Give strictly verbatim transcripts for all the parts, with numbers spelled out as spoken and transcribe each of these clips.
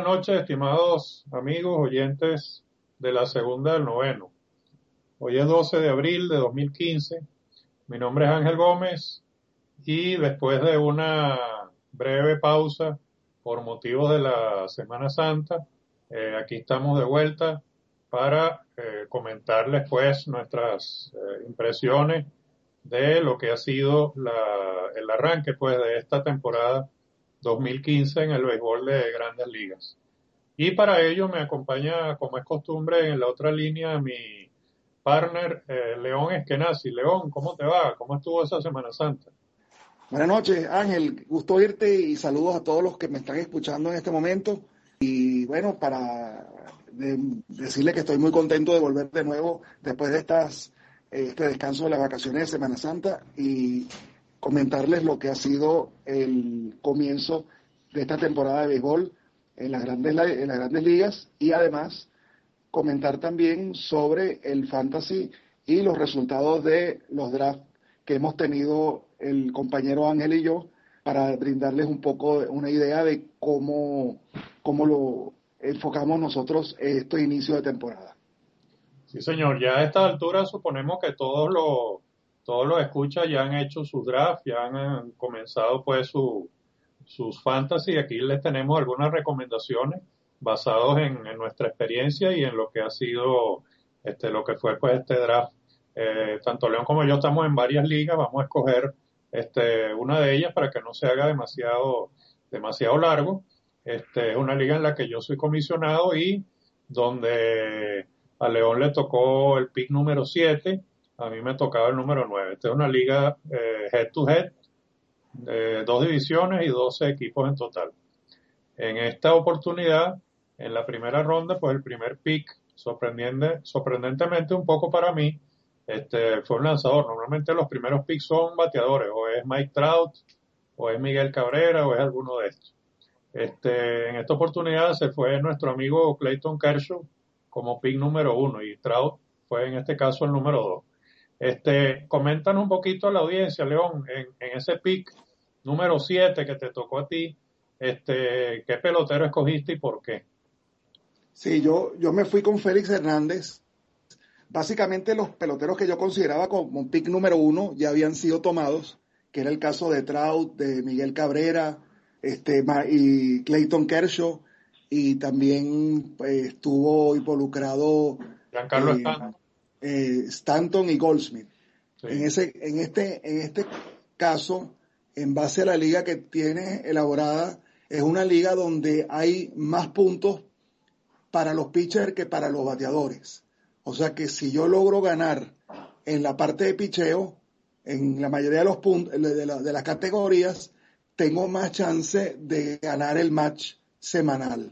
noches, estimados amigos, oyentes de la segunda del noveno. Hoy es doce de abril de dos mil quince. Mi nombre es Ángel Gómez y después de una breve pausa por motivos de la Semana Santa, eh, aquí estamos de vuelta para eh, comentarles pues nuestras eh, impresiones de lo que ha sido la, el arranque pues de esta temporada dos mil quince en el béisbol de Grandes Ligas. Y para ello me acompaña, como es costumbre, en la otra línea mi partner eh, León Eskenazi. León, ¿cómo te va? ¿Cómo estuvo esa Semana Santa? Buenas noches, Ángel. Gusto oírte y saludos a todos los que me están escuchando en este momento. Y bueno, para de, decirle que estoy muy contento de volver de nuevo después de estas, este descanso de las vacaciones de Semana Santa y comentarles lo que ha sido el comienzo de esta temporada de béisbol en las grandes, en las grandes ligas y además comentar también sobre el fantasy y los resultados de los drafts que hemos tenido el compañero Ángel y yo para brindarles un poco una idea de cómo, cómo lo enfocamos nosotros este inicio de temporada. Sí, señor. Ya a esta altura suponemos que todos los todos los escuchas ya han hecho sus drafts, ya han, han comenzado pues su, sus fantasy. Aquí les tenemos algunas recomendaciones basados en, en nuestra experiencia y en lo que ha sido este lo que fue pues este draft. Eh, tanto León como yo estamos en varias ligas, vamos a escoger este una de ellas para que no se haga demasiado demasiado largo. Este es una liga en la que yo soy comisionado y donde a León le tocó el pick número siete, a mí me tocaba el número nueve. Esta es una liga eh, head to head, de dos divisiones y doce equipos en total. En esta oportunidad, en la primera ronda, pues el primer pick, sorprendente, sorprendentemente un poco para mí, este, fue un lanzador. Normalmente los primeros picks son bateadores, o es Mike Trout, o es Miguel Cabrera, o es alguno de estos. Este, en esta oportunidad se fue nuestro amigo Clayton Kershaw como pick número uno y Trout fue en este caso el número dos. Este, coméntanos un poquito a la audiencia, León, en, en ese pick número siete que te tocó a ti, este, ¿qué pelotero escogiste y por qué? Sí, yo, yo me fui con Félix Hernández. Básicamente los peloteros que yo consideraba como pick número uno ya habían sido tomados, que era el caso de Trout, de Miguel Cabrera, este, y Clayton Kershaw, y también pues, estuvo involucrado Giancarlo eh, Stanton. eh, Stanton y Goldsmith. Sí. En, ese, en, este, en este caso, en base a la liga que tiene elaborada, es una liga donde hay más puntos para los pitchers que para los bateadores. O sea que si yo logro ganar en la parte de picheo, en la mayoría de los puntos, de, la, de las categorías, tengo más chance de ganar el match semanal.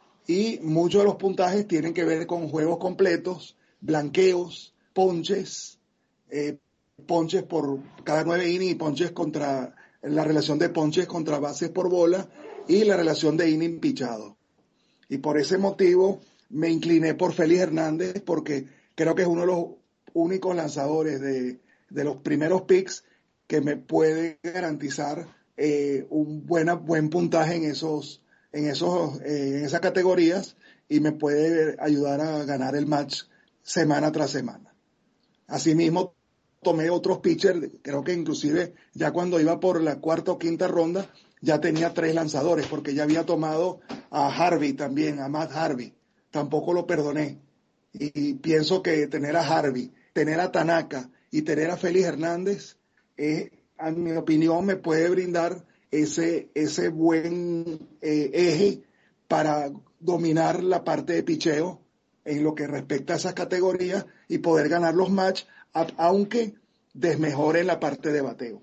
Y muchos de los puntajes tienen que ver con juegos completos, blanqueos, ponches, eh, ponches por cada nueve innings y ponches contra, la relación de ponches contra bases por bola y la relación de inning pichado. Y por ese motivo me incliné por Félix Hernández porque creo que es uno de los únicos lanzadores de, de los primeros picks que me puede garantizar eh, un buena, buen puntaje en esos, en esos, eh, en esas categorías y me puede ayudar a ganar el match semana tras semana. Asimismo, tomé otros pitchers, creo que inclusive ya cuando iba por la cuarta o quinta ronda, ya tenía tres lanzadores, porque ya había tomado a Harvey también, a Matt Harvey. Tampoco lo perdoné. Y, y pienso que tener a Harvey, tener a Tanaka y tener a Félix Hernández, eh, en mi opinión, me puede brindar ese, ese buen eh, eje para dominar la parte de picheo en lo que respecta a esas categorías y poder ganar los matches, aunque desmejore la parte de bateo.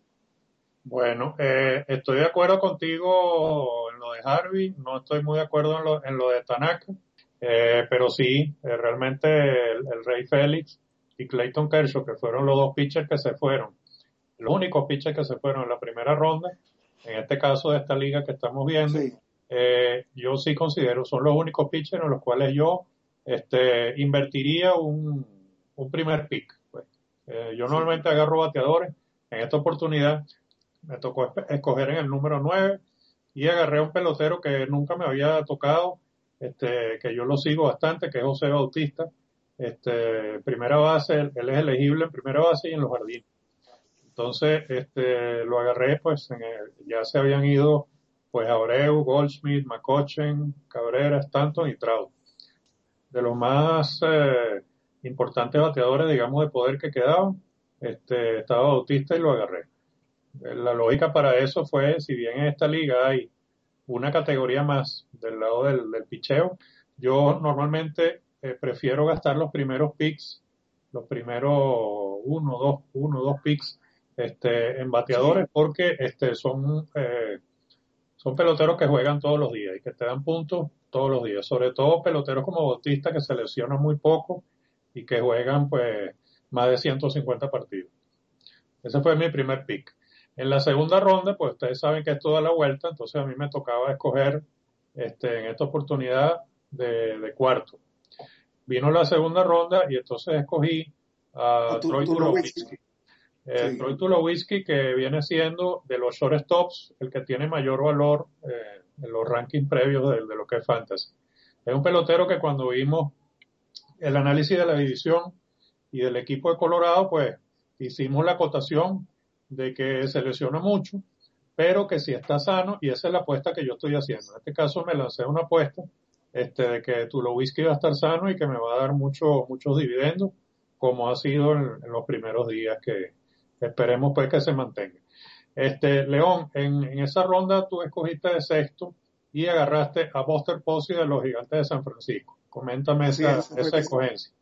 Bueno, eh, estoy de acuerdo contigo en lo de Harvey, no estoy muy de acuerdo en lo, en lo de Tanaka, eh, pero sí, eh, realmente el, el Rey Félix y Clayton Kershaw, que fueron los dos pitchers que se fueron, los únicos pitchers que se fueron en la primera ronda, en este caso de esta liga que estamos viendo, Sí. eh, yo sí considero, son los únicos pitchers en los cuales yo este, invertiría un, un primer pick. Pues. Eh, yo Sí. normalmente agarro bateadores, en esta oportunidad me tocó escoger en el número nueve y agarré a un pelotero que nunca me había tocado, este, que yo lo sigo bastante, que es José Bautista. Este, primera base, él, él es elegible en primera base y en los jardines. Entonces, este, lo agarré, pues, en el- ya se habían ido, pues, Abreu, Goldschmidt, McCutchen, Cabrera, Stanton y Trout. De los más eh, importantes bateadores, digamos, de poder que quedaban, este, estaba Bautista y lo agarré. La lógica para eso fue, si bien en esta liga hay una categoría más del lado del, del picheo, yo normalmente eh, prefiero gastar los primeros picks, los primeros uno, dos, uno, dos picks, este, en Sí, bateadores, porque este, son, eh, son peloteros que juegan todos los días y que te dan puntos todos los días. Sobre todo peloteros como Bautista que se lesionan muy poco y que juegan pues más de ciento cincuenta partidos. Ese fue mi primer pick. En la segunda ronda, pues ustedes saben que es toda la vuelta, entonces a mí me tocaba escoger este, en esta oportunidad de, de cuarto. Vino la segunda ronda y entonces escogí a a tu, Troy tu Nowitzki. Tulowitzki. Eh, Sí, Troy Tulowitzki, que viene siendo de los shortstops el que tiene mayor valor eh, en los rankings previos de, de lo que es Fantasy. Es un pelotero que cuando vimos el análisis de la división y del equipo de Colorado, pues hicimos la acotación de que se lesiona mucho, pero que si está sano, y esa es la apuesta que yo estoy haciendo. En este caso me lancé una apuesta este, de que Tulowitzki va a estar sano y que me va a dar mucho, muchos dividendos, como ha sido en, en los primeros días, que esperemos pues que se mantenga. Este, León, en, en esa ronda tú escogiste de sexto y agarraste a Buster Posey de los Gigantes de San Francisco. Coméntame así esa, es, esa fue esa mi, escogencia.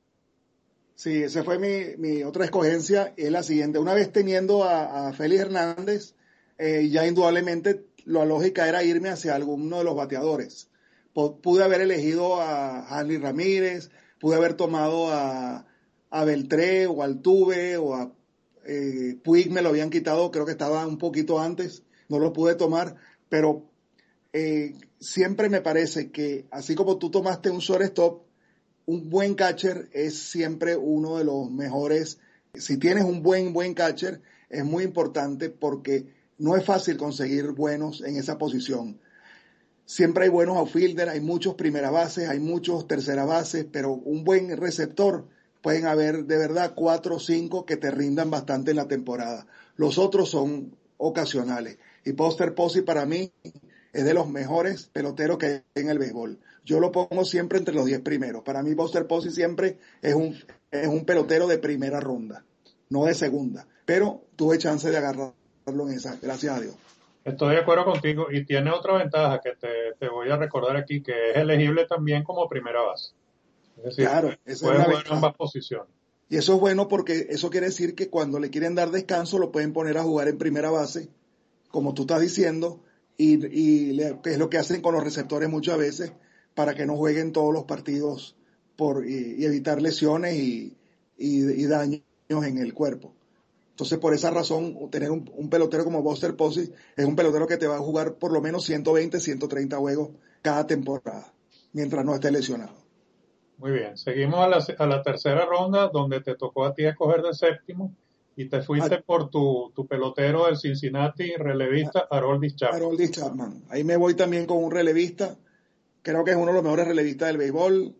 sí, esa fue mi, mi otra escogencia, es la siguiente. Una vez teniendo a, a Félix Hernández, eh, ya indudablemente la lógica era irme hacia alguno de los bateadores. P- pude haber elegido a Harley Ramírez, pude haber tomado a, a Beltré o al Tuve o a eh, Puig, me lo habían quitado, creo que estaba un poquito antes, no lo pude tomar, pero eh, siempre me parece que así como tú tomaste un shortstop, un buen catcher es siempre uno de los mejores. Si tienes un buen, buen catcher, es muy importante porque no es fácil conseguir buenos en esa posición. Siempre hay buenos outfielders, hay muchos primera bases, hay muchos tercera bases, pero un buen receptor pueden haber de verdad cuatro o cinco que te rindan bastante en la temporada. Los otros son ocasionales. Y Buster Posey para mí es de los mejores peloteros que hay en el béisbol. Yo lo pongo siempre entre los diez primeros. Para mí Buster Posey siempre es un, es un pelotero de primera ronda, no de segunda. Pero tuve chance de agarrarlo en esa, gracias a Dios. Estoy de acuerdo contigo y tiene otra ventaja que te, te voy a recordar aquí, que es elegible también como primera base. Es decir, Claro, puede, esa es puede una jugar en ventaja. ambas posiciones. Y eso es bueno porque eso quiere decir que cuando le quieren dar descanso lo pueden poner a jugar en primera base, como tú estás diciendo, y, y le, que es lo que hacen con los receptores muchas veces para que no jueguen todos los partidos por, y, y evitar lesiones y, y, y daños en el cuerpo. Entonces, por esa razón, tener un, un pelotero como Buster Posey es un pelotero que te va a jugar por lo menos ciento veinte, ciento treinta juegos cada temporada, mientras no esté lesionado. Muy bien, seguimos a la, a la tercera ronda donde te tocó a ti escoger de séptimo y te A, fuiste por tu, tu pelotero del Cincinnati a, relevista Aroldis Chapman. Harold Chapman. Ahí me voy también con un relevista. Creo que es uno de los mejores relevistas del béisbol.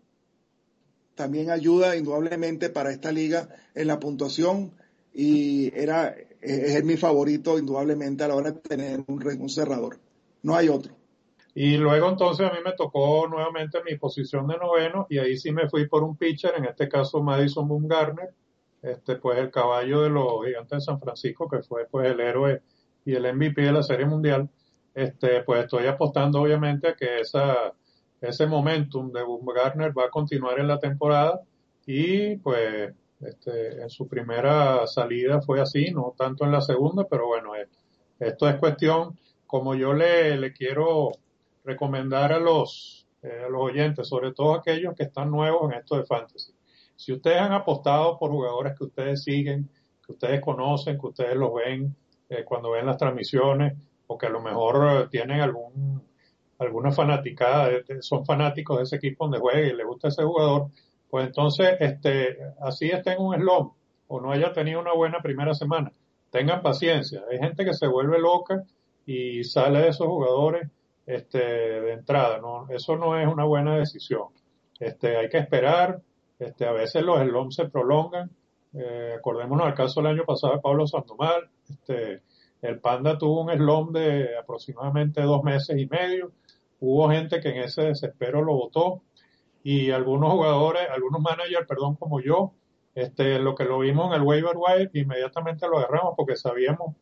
También ayuda indudablemente para esta liga en la puntuación y era es mi favorito indudablemente a la hora de tener un, un cerrador. No hay otro. Y luego entonces a mí me tocó nuevamente mi posición de noveno y ahí sí me fui por un pitcher, en este caso Madison Bumgarner, este pues el caballo de los Gigantes de San Francisco, que fue pues el héroe y el M V P de la Serie Mundial. Este pues estoy apostando obviamente a que esa ese momentum de Bumgarner va a continuar en la temporada y pues este en su primera salida fue así, no tanto en la segunda, pero bueno, eh, esto es cuestión, como yo le, le quiero recomendar a los, eh, a los oyentes, sobre todo aquellos que están nuevos en esto de fantasy. Si ustedes han apostado por jugadores que ustedes siguen, que ustedes conocen, que ustedes los ven eh, cuando ven las transmisiones, o que a lo mejor eh, tienen algún, alguna fanaticada, de, de, son fanáticos de ese equipo donde juega y les gusta ese jugador, pues entonces, este, así estén en un slump o no haya tenido una buena primera semana, tengan paciencia. Hay gente que se vuelve loca y sale de esos jugadores este, de entrada, ¿no? Eso no es una buena decisión. Este, hay que esperar, este, a veces los slumps se prolongan. Eh, acordémonos al caso del año pasado de Pablo Sandoval. Este, el Panda tuvo un slump de aproximadamente dos meses y medio. Hubo gente que en ese desespero lo votó y algunos jugadores, algunos managers, perdón, como yo, este, lo que lo vimos en el waiver wire, inmediatamente lo agarramos porque sabíamos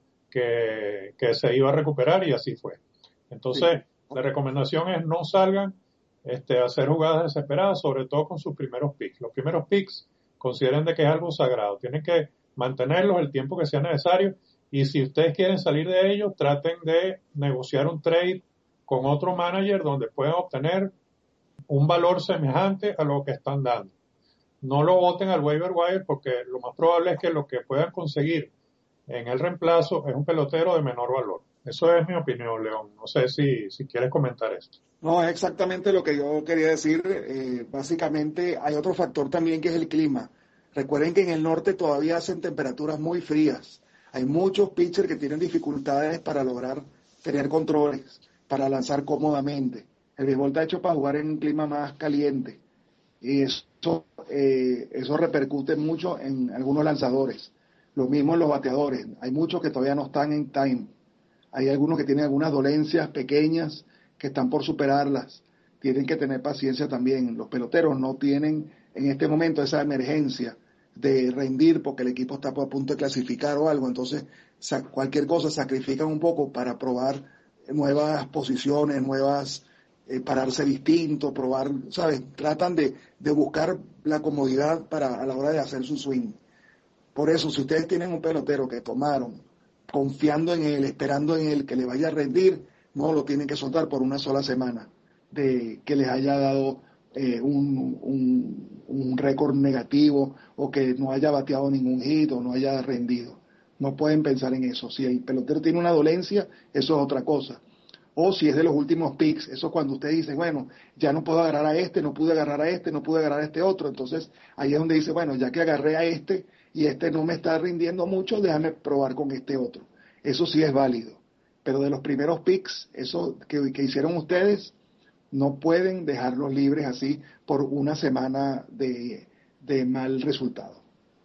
que, que se iba a recuperar y así fue. Entonces, Sí. la recomendación es no salgan este, a hacer jugadas desesperadas, sobre todo con sus primeros picks. Los primeros picks consideren de que es algo sagrado. Tienen que mantenerlos el tiempo que sea necesario y si ustedes quieren salir de ellos, traten de negociar un trade con otro manager donde puedan obtener un valor semejante a lo que están dando. No lo voten al waiver wire porque lo más probable es que lo que puedan conseguir en el reemplazo es un pelotero de menor valor. Eso es mi opinión, León. No sé si, si quieres comentar esto. No, es exactamente lo que yo quería decir. Eh, básicamente hay otro factor también que es el clima. Recuerden que en el norte todavía hacen temperaturas muy frías. Hay muchos pitchers que tienen dificultades para lograr tener controles, para lanzar cómodamente. El béisbol está hecho para jugar en un clima más caliente. Y eso, eh, eso repercute mucho en algunos lanzadores. Lo mismo en los bateadores. Hay muchos que todavía no están en time. Hay algunos que tienen algunas dolencias pequeñas que están por superarlas. Tienen que tener paciencia también. Los peloteros no tienen en este momento esa emergencia de rendir porque el equipo está a punto de clasificar o algo. Entonces, cualquier cosa sacrifican un poco para probar nuevas posiciones, nuevas, eh, pararse distinto, probar, ¿sabes? Tratan de, de buscar la comodidad para a la hora de hacer su swing. Por eso, si ustedes tienen un pelotero que tomaron confiando en él, esperando en él que le vaya a rendir, no lo tienen que soltar por una sola semana de que les haya dado eh, un, un, un récord negativo o que no haya bateado ningún hit o no haya rendido. No pueden pensar en eso. Si el pelotero tiene una dolencia, eso es otra cosa. O si es de los últimos picks, eso es cuando usted dice, bueno, ya no puedo agarrar a este, no pude agarrar a este, no pude agarrar a este otro. Entonces ahí es donde dice, bueno, ya que agarré a este y este no me está rindiendo mucho, déjame probar con este otro. Eso sí es válido. Pero de los primeros picks, eso que, que hicieron ustedes, no pueden dejarlos libres así por una semana de, de mal resultado.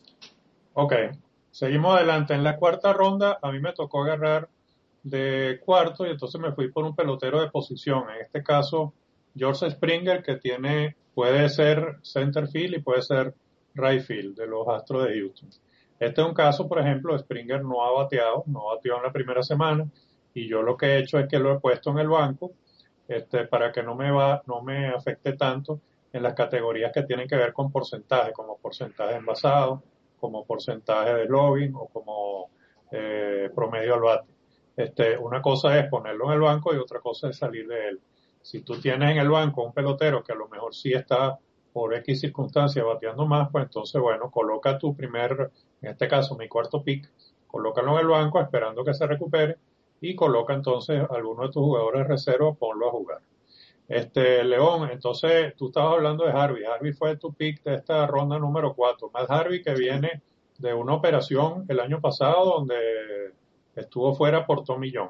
Ok, seguimos adelante. En la cuarta ronda a mí me tocó agarrar de cuarto y entonces me fui por un pelotero de posición. En este caso, George Springer, que tiene, puede ser center field y puede ser right field de los Astros de Houston. Este es un caso, por ejemplo, Springer no ha bateado, no bateó en la primera semana y yo lo que he hecho es que lo he puesto en el banco este, para que no me va, no me afecte tanto en las categorías que tienen que ver con porcentaje, como porcentaje envasado, como porcentaje de logging o como eh, promedio al bate. Este, una cosa es ponerlo en el banco y otra cosa es salir de él. Si tú tienes en el banco un pelotero que a lo mejor sí está por X circunstancia bateando más, pues entonces, bueno, coloca tu primer, en este caso mi cuarto pick, colócalo en el banco esperando que se recupere y coloca entonces a alguno de tus jugadores reserva, ponlo a jugar. Este, León, entonces tú estabas hablando de Harvey. Harvey fue tu pick de esta ronda número cuatro. Matt Harvey que viene de una operación el año pasado donde estuvo fuera por Tommy John.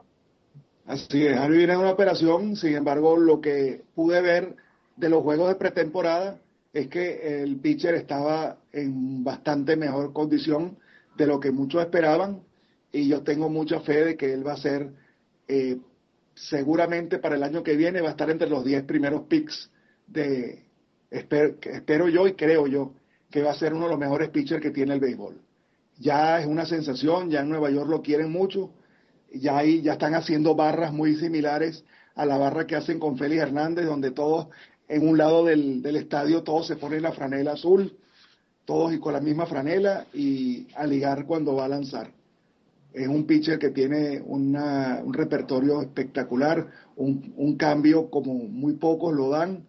Así es, Harvey viene de una operación, sin embargo, lo que pude ver de los juegos de pretemporada es que el pitcher estaba en bastante mejor condición de lo que muchos esperaban y yo tengo mucha fe de que él va a ser, eh, seguramente para el año que viene, va a estar entre los diez primeros picks de, espero, espero yo y creo yo, que va a ser uno de los mejores pitchers que tiene el béisbol. Ya es una sensación, ya en Nueva York lo quieren mucho. Ya ahí ya están haciendo barras muy similares a la barra que hacen con Félix Hernández, donde todos en un lado del, del estadio todos se ponen la franela azul, todos y con la misma franela y a ligar cuando va a lanzar. Es un pitcher que tiene una, un repertorio espectacular, un, un cambio como muy pocos lo dan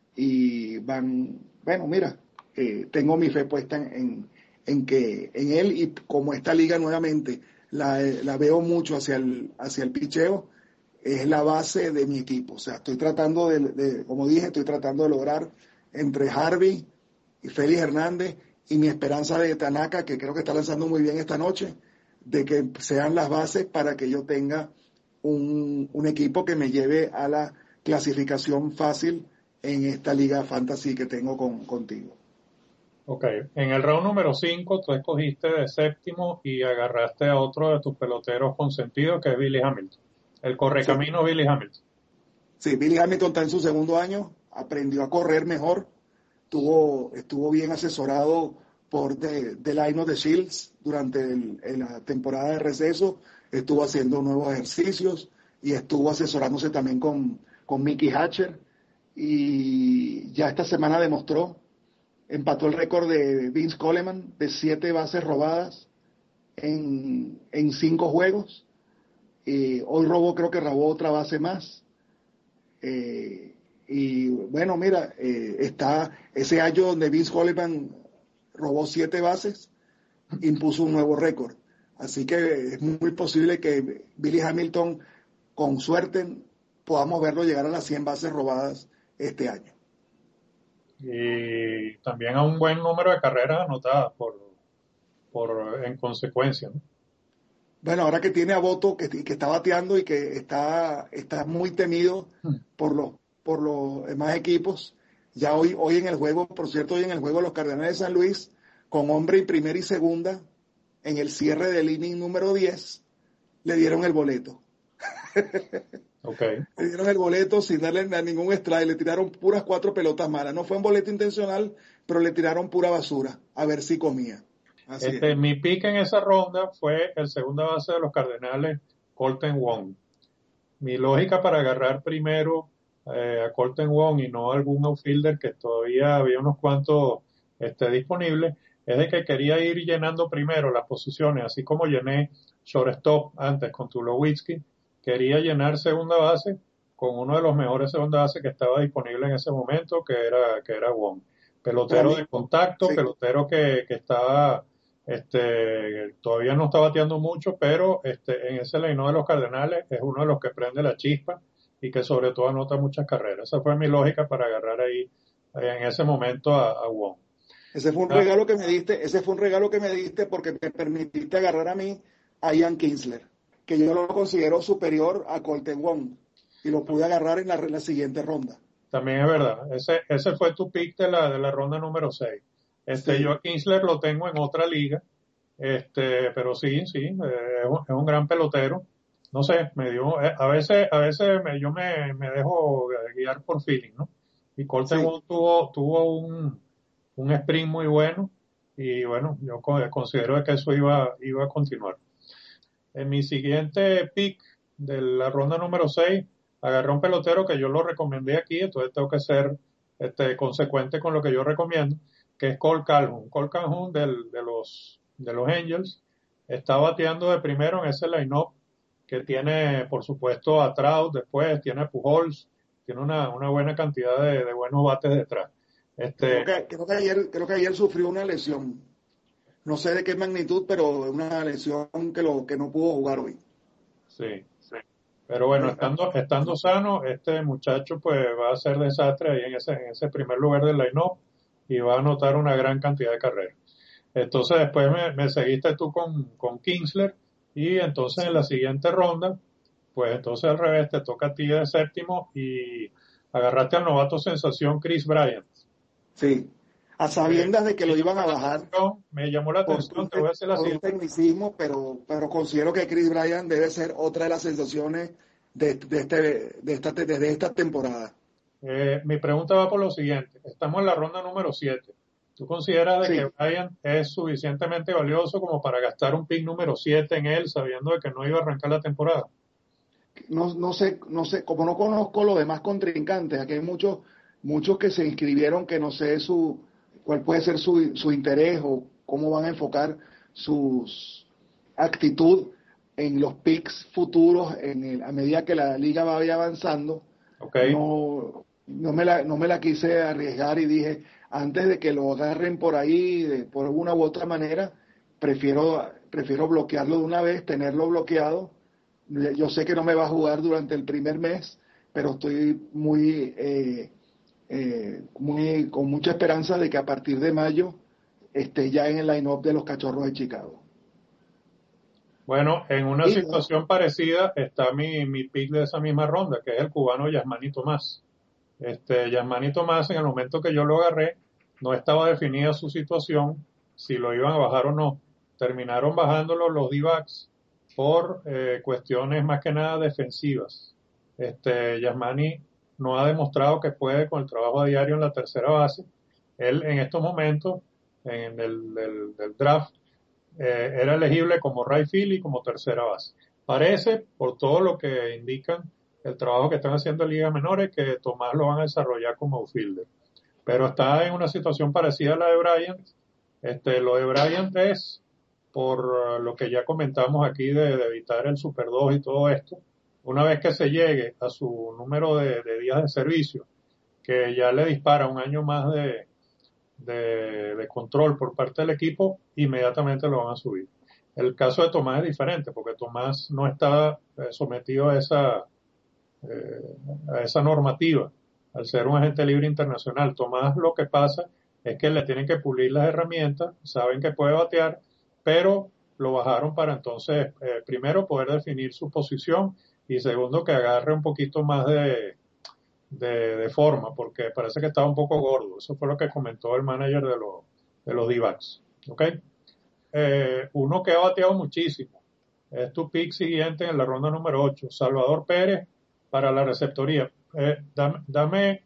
y van, bueno, mira, eh, tengo mi fe puesta en, en, en que en él y como esta liga nuevamente la, la veo mucho hacia el, hacia el picheo, es la base de mi equipo. O sea, estoy tratando de, de, como dije, estoy tratando de lograr entre Harvey y Félix Hernández y mi esperanza de Tanaka, que creo que está lanzando muy bien esta noche, de que sean las bases para que yo tenga un, un equipo que me lleve a la clasificación fácil en esta liga fantasy que tengo con, contigo. Ok, en el round número cinco tú escogiste de séptimo y agarraste a otro de tus peloteros consentidos, que es Billy Hamilton. El Sí, correcamino Billy Hamilton. sí, Billy Hamilton está en su segundo año, aprendió a correr mejor, tuvo, estuvo bien asesorado por The, The Line of the Shields durante el, en la temporada de receso, estuvo haciendo nuevos ejercicios y estuvo asesorándose también con, con Mickey Hatcher, y ya esta semana demostró, empató el récord de Vince Coleman de siete bases robadas en, en cinco juegos. Eh, hoy robó, creo que robó otra base más. Eh, y bueno, mira, eh, está ese año donde Vince Coleman robó siete bases, impuso un nuevo récord. Así que es muy posible que Billy Hamilton, con suerte, podamos verlo llegar a las cien bases robadas este año. Y también a un buen número de carreras anotadas por, por en consecuencia, ¿no? Bueno, ahora que tiene a Boto, que, que está bateando y que está, está muy temido por los, por los demás equipos, ya hoy, hoy en el juego, por cierto, hoy en el juego los Cardenales de San Luis, con hombre en primera y segunda, en el cierre del inning número diez, le dieron el boleto. Ok. Le dieron el boleto sin darle a ningún strike, le tiraron puras cuatro pelotas malas. No fue un boleto intencional, pero le tiraron pura basura, a ver si comía. Así es. Este, mi pick en esa ronda fue el segunda base de los Cardenales, Colton Wong. Mi lógica para agarrar primero eh, a Colton Wong y no a algún outfielder, que todavía había unos cuantos este, disponibles, es de que quería ir llenando primero las posiciones, así como llené shortstop antes con Tulowitzki, quería llenar segunda base con uno de los mejores segunda base que estaba disponible en ese momento, que era, que era Wong. Para Pelotero mí, de contacto, sí. pelotero que, que estaba este, todavía no está bateando mucho, pero este, en ese line de los Cardenales es uno de los que prende la chispa y que sobre todo anota muchas carreras. Esa fue mi lógica para agarrar ahí eh, en ese momento a, a Wong. Ese fue un Ah, regalo que me diste, ese fue un regalo que me diste porque me permitiste agarrar a mí a Ian Kinsler, que yo lo considero superior a Colton Wong, y lo pude agarrar en la, en la siguiente ronda. también es verdad. Ese, ese fue tu pick de la, de la ronda número seis. Este, yo Sí, a Kinsler lo tengo en otra liga, este, pero sí, sí, eh, es, un, es un gran pelotero. No sé, me dio, eh, a veces, a veces me, yo me, me dejo guiar por feeling, ¿no? Y Colton sí. Wong tuvo, tuvo un, un sprint muy bueno y bueno, yo co- considero que eso iba, iba a continuar. En mi siguiente pick de la ronda número seis, agarré un pelotero que yo lo recomendé aquí, entonces tengo que ser este, consecuente con lo que yo recomiendo, que es Cole Calhoun. Cole Calhoun del, de, los, de los Angels está bateando de primero en ese line-up que tiene, por supuesto, a Trout, después tiene a Pujols, tiene una, una buena cantidad de, de buenos bates detrás. Creo Este, que, creo que ayer, creo que ayer sufrió una lesión. No sé de qué magnitud, pero una lesión que lo que no pudo jugar hoy. sí. Pero bueno, Eh, estando, estando sano, este muchacho pues va a hacer desastre ahí en ese, en ese primer lugar del line-up y va a anotar una gran cantidad de carreras. Entonces después me, me seguiste tú con, con Kinsler y entonces en la sí, siguiente ronda, pues entonces al revés, te toca a ti de séptimo y agarraste al novato sensación Chris Bryant. sí. A Eh, sabiendas de que me lo llamó iban a la bajar atención, me llamó la por atención, un, te voy a hacer la por un siguiente. tecnicismo, pero, pero considero que Chris Bryant debe ser otra de las sensaciones de, de, este, de, esta, de esta temporada. Eh, mi pregunta va por lo siguiente. Estamos en la ronda número siete. ¿Tú consideras de que Sí, Bryant es suficientemente valioso como para gastar un pick número siete en él, sabiendo de que no iba a arrancar la temporada? no, no sé, no sé, como no conozco los demás contrincantes, aquí hay muchos, muchos que se inscribieron que no sé su, cuál puede ser su, su interés o cómo van a enfocar su actitud en los picks futuros en el- a medida que la liga vaya avanzando. ¿Ok? No, no me la, no me la quise arriesgar y dije, antes de que lo agarren por ahí, de, por una u otra manera, prefiero, prefiero bloquearlo de una vez, tenerlo bloqueado. Yo sé que no me va a jugar durante el primer mes, pero estoy muy, eh, eh, muy con mucha esperanza de que a partir de mayo esté ya en el line-up de los Cachorros de Chicago. Bueno, en una Y no, situación parecida está mi, mi pick de esa misma ronda, que es el cubano Yasmani Tomás. Este, Yasmani Tomás, en el momento que yo lo agarré, no estaba definida su situación, si lo iban a bajar o no. Terminaron bajándolo los D-backs por eh, cuestiones más que nada defensivas. Este, Yasmani no ha demostrado que puede con el trabajo a diario en la tercera base. Él en estos momentos, en el del, del draft, eh, era elegible como right field y como tercera base. Parece, por todo lo que indican el trabajo que están haciendo en ligas menores, que Tomás lo van a desarrollar como outfielder. Pero está en una situación parecida a la de Bryant. Este, lo de Bryant es por lo que ya comentamos aquí de, de evitar el Super dos y todo esto. Una vez que se llegue a su número de, de días de servicio, que ya le dispara un año más de, de, de control por parte del equipo, inmediatamente lo van a subir. El caso de Tomás es diferente, porque Tomás no está eh, sometido a esa, eh, a esa normativa, al ser un agente libre internacional. Tomás, lo que pasa es que le tienen que pulir las herramientas, saben que puede batear, pero lo bajaron para entonces, eh, primero, poder definir su posición y segundo, que agarre un poquito más de, de, de forma, porque parece que estaba un poco gordo. Eso fue lo que comentó el manager de los, de los D-backs. ¿Ok? Eh, uno que ha bateado muchísimo es tu pick siguiente en la ronda número ocho, Salvador Pérez para la receptoría. Eh, dame, dame,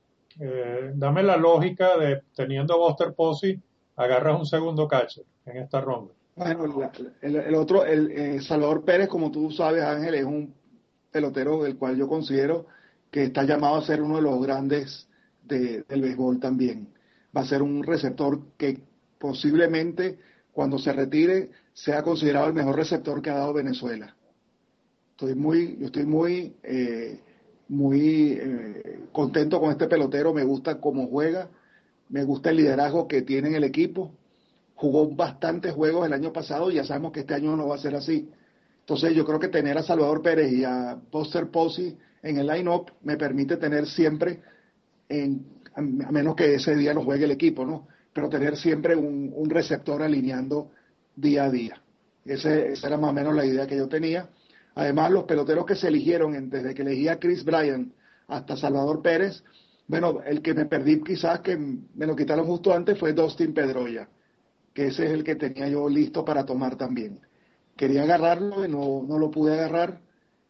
eh, dame la lógica de teniendo a Buster Posey, agarras un segundo catcher en esta ronda. bueno, la- el, el otro, el eh, Salvador Pérez, como tú sabes, Ángel, es un pelotero del cual yo considero que está llamado a ser uno de los grandes de- del béisbol también. Va a ser un receptor que posiblemente cuando se retire sea considerado el mejor receptor que ha dado Venezuela. Estoy muy, yo estoy muy, eh, muy eh, contento con este pelotero, me gusta cómo juega, me gusta el liderazgo que tiene en el equipo. Jugó bastantes juegos el año pasado y ya sabemos que este año no va a ser así. Entonces yo creo que tener a Salvador Pérez y a Buster Posey en el line-up me permite tener siempre, en, a menos que ese día no juegue el equipo, ¿no? Pero tener siempre un, un receptor alineando día a día. Ese, esa era más o menos la idea que yo tenía. Además, los peloteros que se eligieron, en- desde que elegí a Chris Bryant hasta Salvador Pérez, bueno, el que me perdí quizás que me lo quitaron justo antes fue Dustin Pedroya, que ese es el que tenía yo listo para tomar también. Quería agarrarlo y no, no lo pude agarrar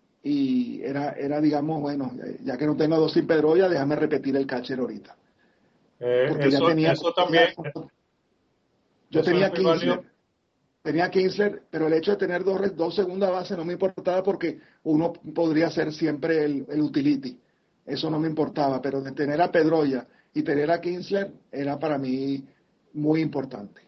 y era, era digamos, bueno, ya que no tengo a Dustin Pedroya, déjame repetir el catcher ahorita. Eh, Porque ya eso, tenía, eso tenía- también, yo eso es tenía muy válido. Kinsler, tenía Kinsler, pero el hecho de tener dos, re- dos segundas bases no me importaba porque uno podría ser siempre el, el utility. Eso no me importaba, pero de tener a Pedroya y tener a Kinsler era para mí muy importante.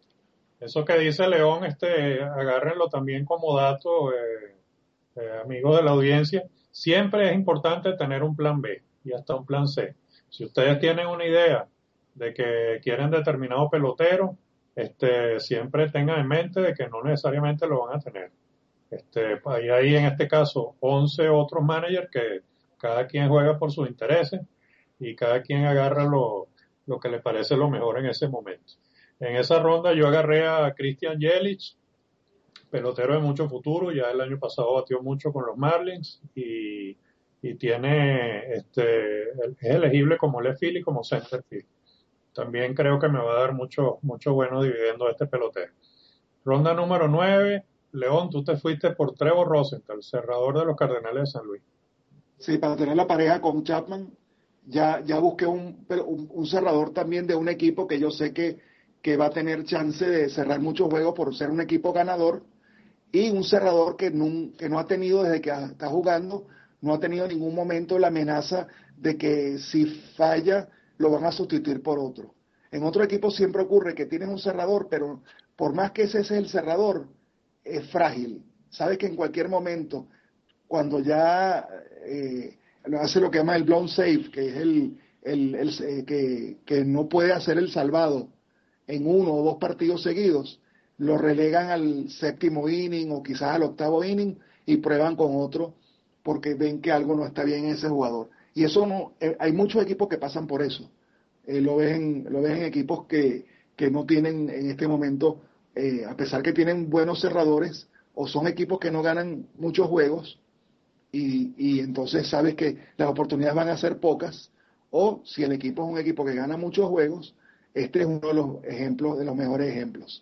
Eso que dice León, este, agárrenlo también como dato, eh, eh, amigos de la audiencia. Siempre es importante tener un plan B y hasta un plan C. Si ustedes tienen una idea de que quieren determinado pelotero, este, siempre tengan en mente de que no necesariamente lo van a tener. Este, hay ahí en este caso once otros managers que cada quien juega por sus intereses y cada quien agarra lo, lo que le parece lo mejor en ese momento. En esa ronda yo agarré a Christian Yelich, pelotero de mucho futuro, ya el año pasado batió mucho con los Marlins y, y tiene, este, es elegible como left field y como center field. También creo que me va a dar mucho, mucho bueno dividiendo este pelotero. Ronda número nueve, León, tú te fuiste por Trevor Rosenthal, cerrador de los Cardenales de San Luis. Sí, para tener la pareja con Chapman, ya, ya busqué un, un, un cerrador también de un equipo que yo sé que, que va a tener chance de cerrar muchos juegos por ser un equipo ganador y un cerrador que no, que no ha tenido desde que está jugando, no ha tenido en ningún momento la amenaza de que si falla lo van a sustituir por otro. En otro equipo siempre ocurre que tienes un cerrador, pero por más que ese sea el cerrador, es frágil. Sabes que en cualquier momento, cuando ya eh, hace lo que llama el blown save, que es el, el, el eh, que, que no puede hacer el salvado en uno o dos partidos seguidos, lo relegan al séptimo inning o quizás al octavo inning y prueban con otro porque ven que algo no está bien en ese jugador. Y eso no, eh, hay muchos equipos que pasan por eso. Eh, lo ves en, lo ves en equipos que, que no tienen en este momento, eh, a pesar que tienen buenos cerradores o son equipos que no ganan muchos juegos y, y entonces sabes que las oportunidades van a ser pocas, o si el equipo es un equipo que gana muchos juegos, este es uno de los ejemplos, de los mejores ejemplos.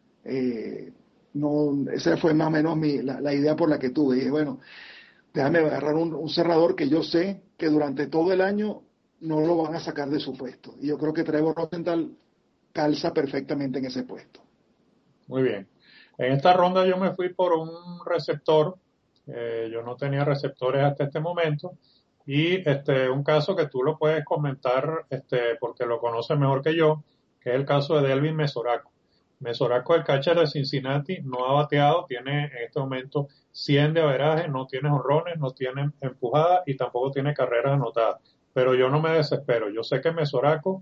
Eh, no, esa fue más o menos mi, la, la idea por la que tuve. Y dije, bueno, déjame agarrar un, un cerrador que yo sé que durante todo el año no lo van a sacar de su puesto. Y yo creo que Trevor Rosenthal calza perfectamente en ese puesto. Muy bien. En esta ronda yo me fui por un receptor. Eh, yo no tenía receptores hasta este momento. Y este, un caso que tú lo puedes comentar este, porque lo conoces mejor que yo, que es el caso de Delvin Mesoraco. Mesoraco, el catcher de Cincinnati, no ha bateado, tiene en este momento cien de averaje, no tiene jonrones, no tiene empujadas y tampoco tiene carreras anotadas. Pero yo no me desespero. Yo sé que Mesoraco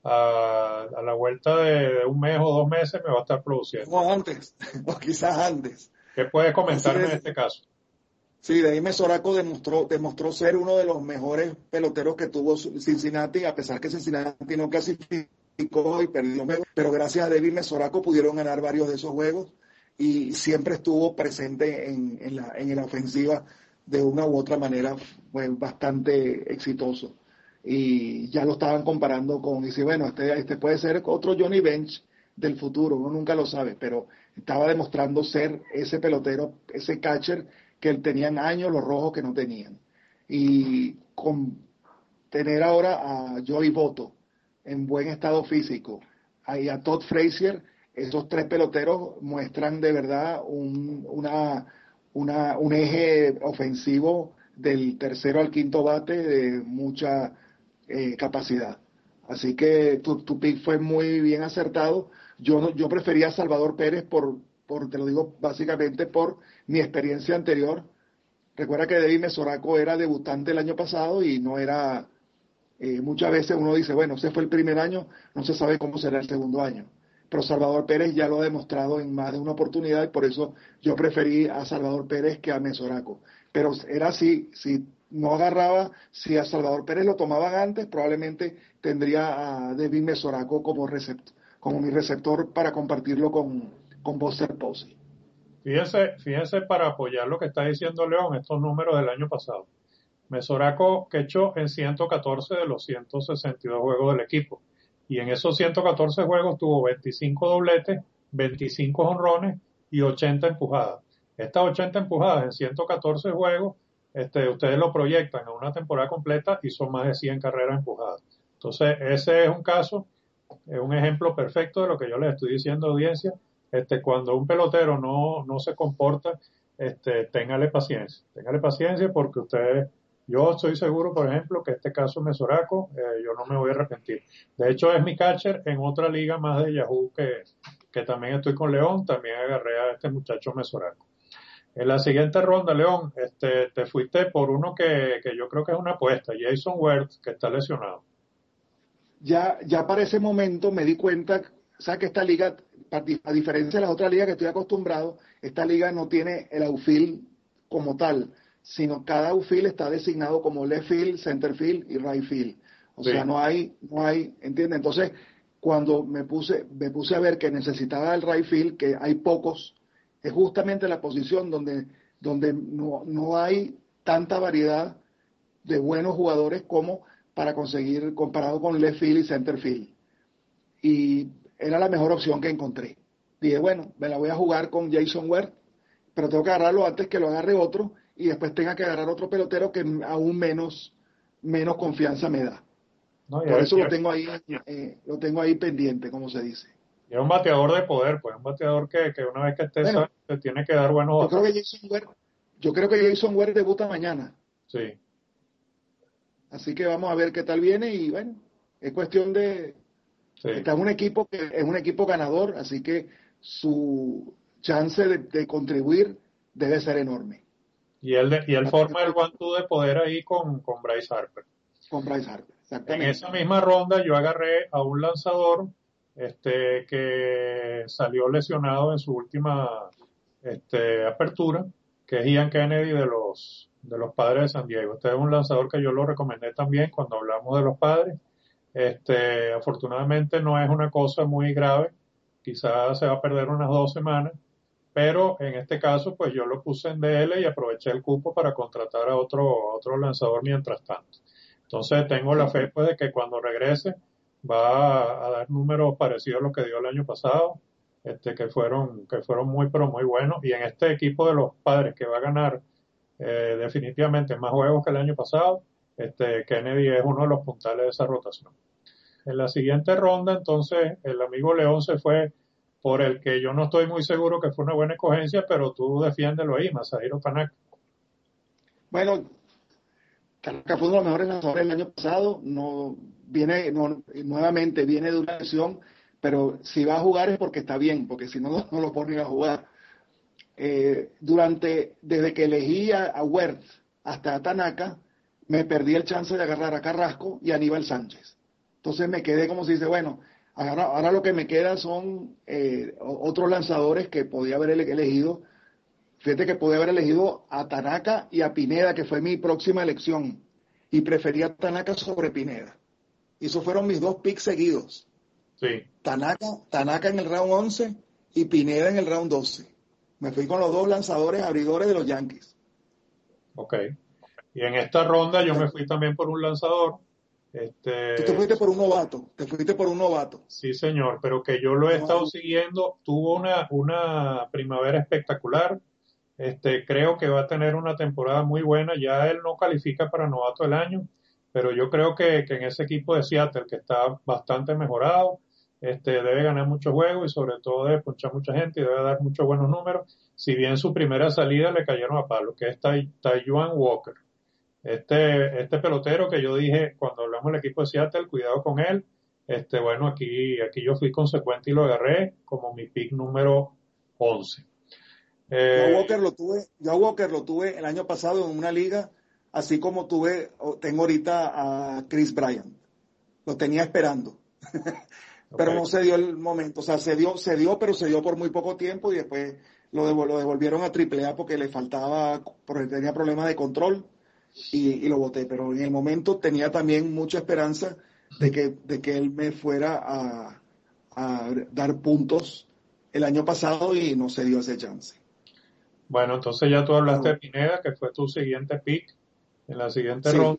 a, a la vuelta de, de un mes o dos meses me va a estar produciendo. O antes, o quizás antes. ¿Qué puedes Así comentarme de es. este caso? Sí, de ahí Mesoraco demostró, demostró ser uno de los mejores peloteros que tuvo Cincinnati, a pesar que Cincinnati no clasificó y perdió un juego, pero gracias a David Mesoraco pudieron ganar varios de esos juegos y siempre estuvo presente en, en, la, en la ofensiva de una u otra manera, fue bastante exitoso. Y ya lo estaban comparando con, dice, bueno, este, este puede ser otro Johnny Bench del futuro, uno nunca lo sabe, pero estaba demostrando ser ese pelotero, ese catcher que tenían años los rojos que no tenían. Y con tener ahora a Joey Votto en buen estado físico y a Todd Frazier, esos tres peloteros muestran de verdad un, una, una, un eje ofensivo del tercero al quinto bate de mucha eh, capacidad. Así que tu, tu pick fue muy bien acertado. Yo, yo prefería a Salvador Pérez por, por, te lo digo básicamente por mi experiencia anterior. Recuerda que David Mesoraco era debutante el año pasado y no era, eh, muchas veces uno dice, bueno, ese fue el primer año, no se sabe cómo será el segundo año. Pero Salvador Pérez ya lo ha demostrado en más de una oportunidad y por eso yo preferí a Salvador Pérez que a Mesoraco. Pero era así, si no agarraba, si a Salvador Pérez lo tomaban antes, probablemente tendría a David Mesoraco como receptor, como mi receptor para compartirlo con, con Buster Posey. Fíjense, fíjense para apoyar lo que está diciendo León, estos números del año pasado. Mesoraco que echó en ciento catorce de los ciento sesenta y dos juegos del equipo. Y en esos ciento catorce juegos tuvo veinticinco dobletes, veinticinco jonrones y ochenta empujadas. Estas ochenta empujadas en ciento catorce juegos, este, ustedes lo proyectan a una temporada completa y son más de cien carreras empujadas. Entonces, ese es un caso, es un ejemplo perfecto de lo que yo les estoy diciendo, audiencia. Este, cuando un pelotero no, no se comporta, este, téngale paciencia, téngale paciencia porque ustedes, yo estoy seguro, por ejemplo, que este caso Mesoraco, eh, yo no me voy a arrepentir. De hecho, es mi catcher en otra liga más de Yahoo que, que también estoy con León, también agarré a este muchacho Mesoraco. En la siguiente ronda, León, este, te fuiste por uno que, que yo creo que es una apuesta, Jason Werth, que está lesionado. Ya, ya para ese momento me di cuenta, o sea, que esta liga, a diferencia de las otras ligas que estoy acostumbrado, esta liga no tiene el outfield como tal, sino cada outfield está designado como left field, center field y right field. O Sí. sea, no hay, no hay, ¿entiendes? Entonces, cuando me puse, me puse a ver que necesitaba el right field, que hay pocos, es justamente la posición donde, donde no, no hay tanta variedad de buenos jugadores como para conseguir comparado con left field y center field. Y era la mejor opción que encontré. Dije, bueno, me la voy a jugar con Jason Werth, pero tengo que agarrarlo antes que lo agarre otro y después tenga que agarrar otro pelotero que aún menos, menos confianza me da. No, y Por es, eso lo tengo ahí, eh, lo tengo ahí pendiente, como se dice. y es un bateador de poder, pues un bateador que, que una vez que esté Bueno, sano, te tiene que dar buenos yo creo batazos. que Jason Werth, yo creo que Jason Werth debuta mañana. Sí. Así que vamos a ver qué tal viene y bueno, es cuestión de, Sí. está en un equipo que es un equipo ganador, así que su chance de, de contribuir debe ser enorme. Y él, de- y él forma el one-two de poder ahí con, con Bryce Harper. Con Bryce Harper, En exactamente. esa misma ronda yo agarré a un lanzador este, que salió lesionado en su última este, apertura, que es Ian Kennedy de los, de los Padres de San Diego. Este es un lanzador que yo lo recomendé también cuando hablamos de los Padres. Este, afortunadamente no es una cosa muy grave, quizás se va a perder unas dos semanas, pero en este caso pues yo lo puse en D L y aproveché el cupo para contratar a otro, a otro lanzador mientras tanto. Entonces tengo la fe pues de que cuando regrese va a, a dar números parecidos a los que dio el año pasado, este, que fueron, que fueron muy pero muy buenos, y en este equipo de los Padres que va a ganar eh, definitivamente más juegos que el año pasado, este, Kennedy es uno de los puntales de esa rotación. En la siguiente ronda, entonces, el amigo León se fue por el que yo no estoy muy seguro que fue una buena escogencia, pero tú defiéndelo ahí, Masahiro Tanaka. Bueno, Tanaka fue uno de los mejores lanzadores del año pasado, no viene, no, nuevamente viene de una lesión, pero si va a jugar es porque está bien, porque si no, no lo ponen a jugar. Eh, durante, desde que elegí a, a Werth hasta a Tanaka, me perdí el chance de agarrar a Carrasco y a Aníbal Sánchez. Entonces me quedé como si dice, bueno, ahora, ahora lo que me queda son eh, otros lanzadores que podía haber elegido. Fíjate que podía haber elegido a Tanaka y a Pineda, que fue mi próxima elección, y prefería a Tanaka sobre Pineda. Y esos fueron mis dos picks seguidos. Sí. Tanaka, Tanaka en el round once y Pineda en el round doce. Me fui con los dos lanzadores abridores de los Yankees. Ok. Y en esta ronda yo me fui también por un lanzador. Tú te Este, fuiste por un novato, te fuiste por un novato. sí, señor, pero que yo lo he estado No, siguiendo. Tuvo una, una primavera espectacular. Este, creo que va a tener una temporada muy buena. Ya él no califica para novato del año, pero yo creo que, que en ese equipo de Seattle, que está bastante mejorado, este, debe ganar muchos juegos y sobre todo debe ponchar mucha gente y debe dar muchos buenos números. Si bien su primera salida le cayeron a palo, que es Tai- Taijuan Walker. Este, este pelotero que yo dije cuando hablamos del equipo de Seattle, cuidado con él. Este, bueno, aquí, aquí yo fui consecuente y lo agarré como mi pick número once. yo a Eh, Walker lo tuve, yo a Walker lo tuve el año pasado en una liga, así como tuve, tengo ahorita a Chris Bryant. Lo tenía esperando. Pero okay. no se dio el momento. O sea, se dio, se dio, pero se dio por muy poco tiempo y después lo, devol- lo devolvieron a Triple A porque le faltaba, porque tenía problemas de control y, y lo voté. Pero en el momento tenía también mucha esperanza de que, de que él me fuera a, a dar puntos el año pasado y no se dio ese chance. Bueno, entonces ya tú Pero hablaste de bueno, Pineda, que fue tu siguiente pick en la siguiente ronda. sí,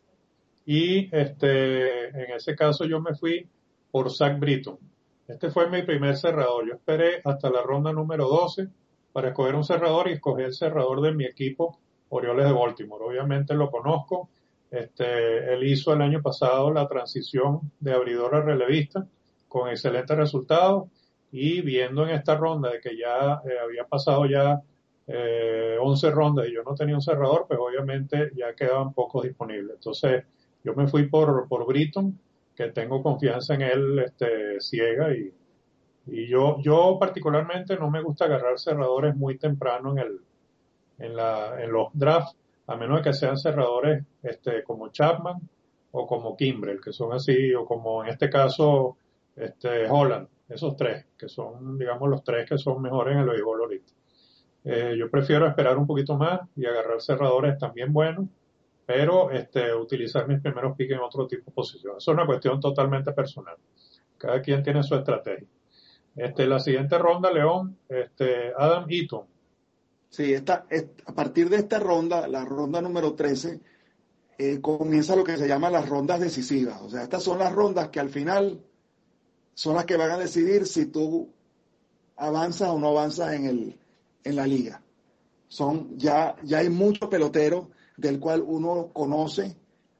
Y este, en ese caso yo me fui por Zach Britton. Este fue mi primer cerrador. Yo esperé hasta la ronda número doce para escoger un cerrador y escogí el cerrador de mi equipo, Orioles de Baltimore. Obviamente lo conozco. Este, él hizo el año pasado la transición de abridor a relevista con excelentes resultados y viendo en esta ronda de que ya eh, había pasado ya eh, once rondas y yo no tenía un cerrador, pues obviamente ya quedaban pocos disponibles. Entonces yo me fui por, por Britton, que tengo confianza en él este, ciega y, y yo, yo particularmente no me gusta agarrar cerradores muy temprano en el, en la, en los drafts, a menos de que sean cerradores este, como Chapman o como Kimbrel, que son así, o como en este caso este, Holland, esos tres, que son, digamos, los tres que son mejores en el béisbol ahorita. Eh, yo prefiero esperar un poquito más y agarrar cerradores también buenos, pero este, utilizar mis primeros picks en otro tipo de posición. Eso es una cuestión totalmente personal. Cada quien tiene su estrategia. Este, la siguiente ronda, León, este, Adam Eaton. sí, esta, a partir de esta ronda, la ronda número trece, eh, comienza lo que se llama las rondas decisivas. O sea, estas son las rondas que al final son las que van a decidir si tú avanzas o no avanzas en, el, en la liga. Son, ya, ya hay muchos peloteros del cual uno conoce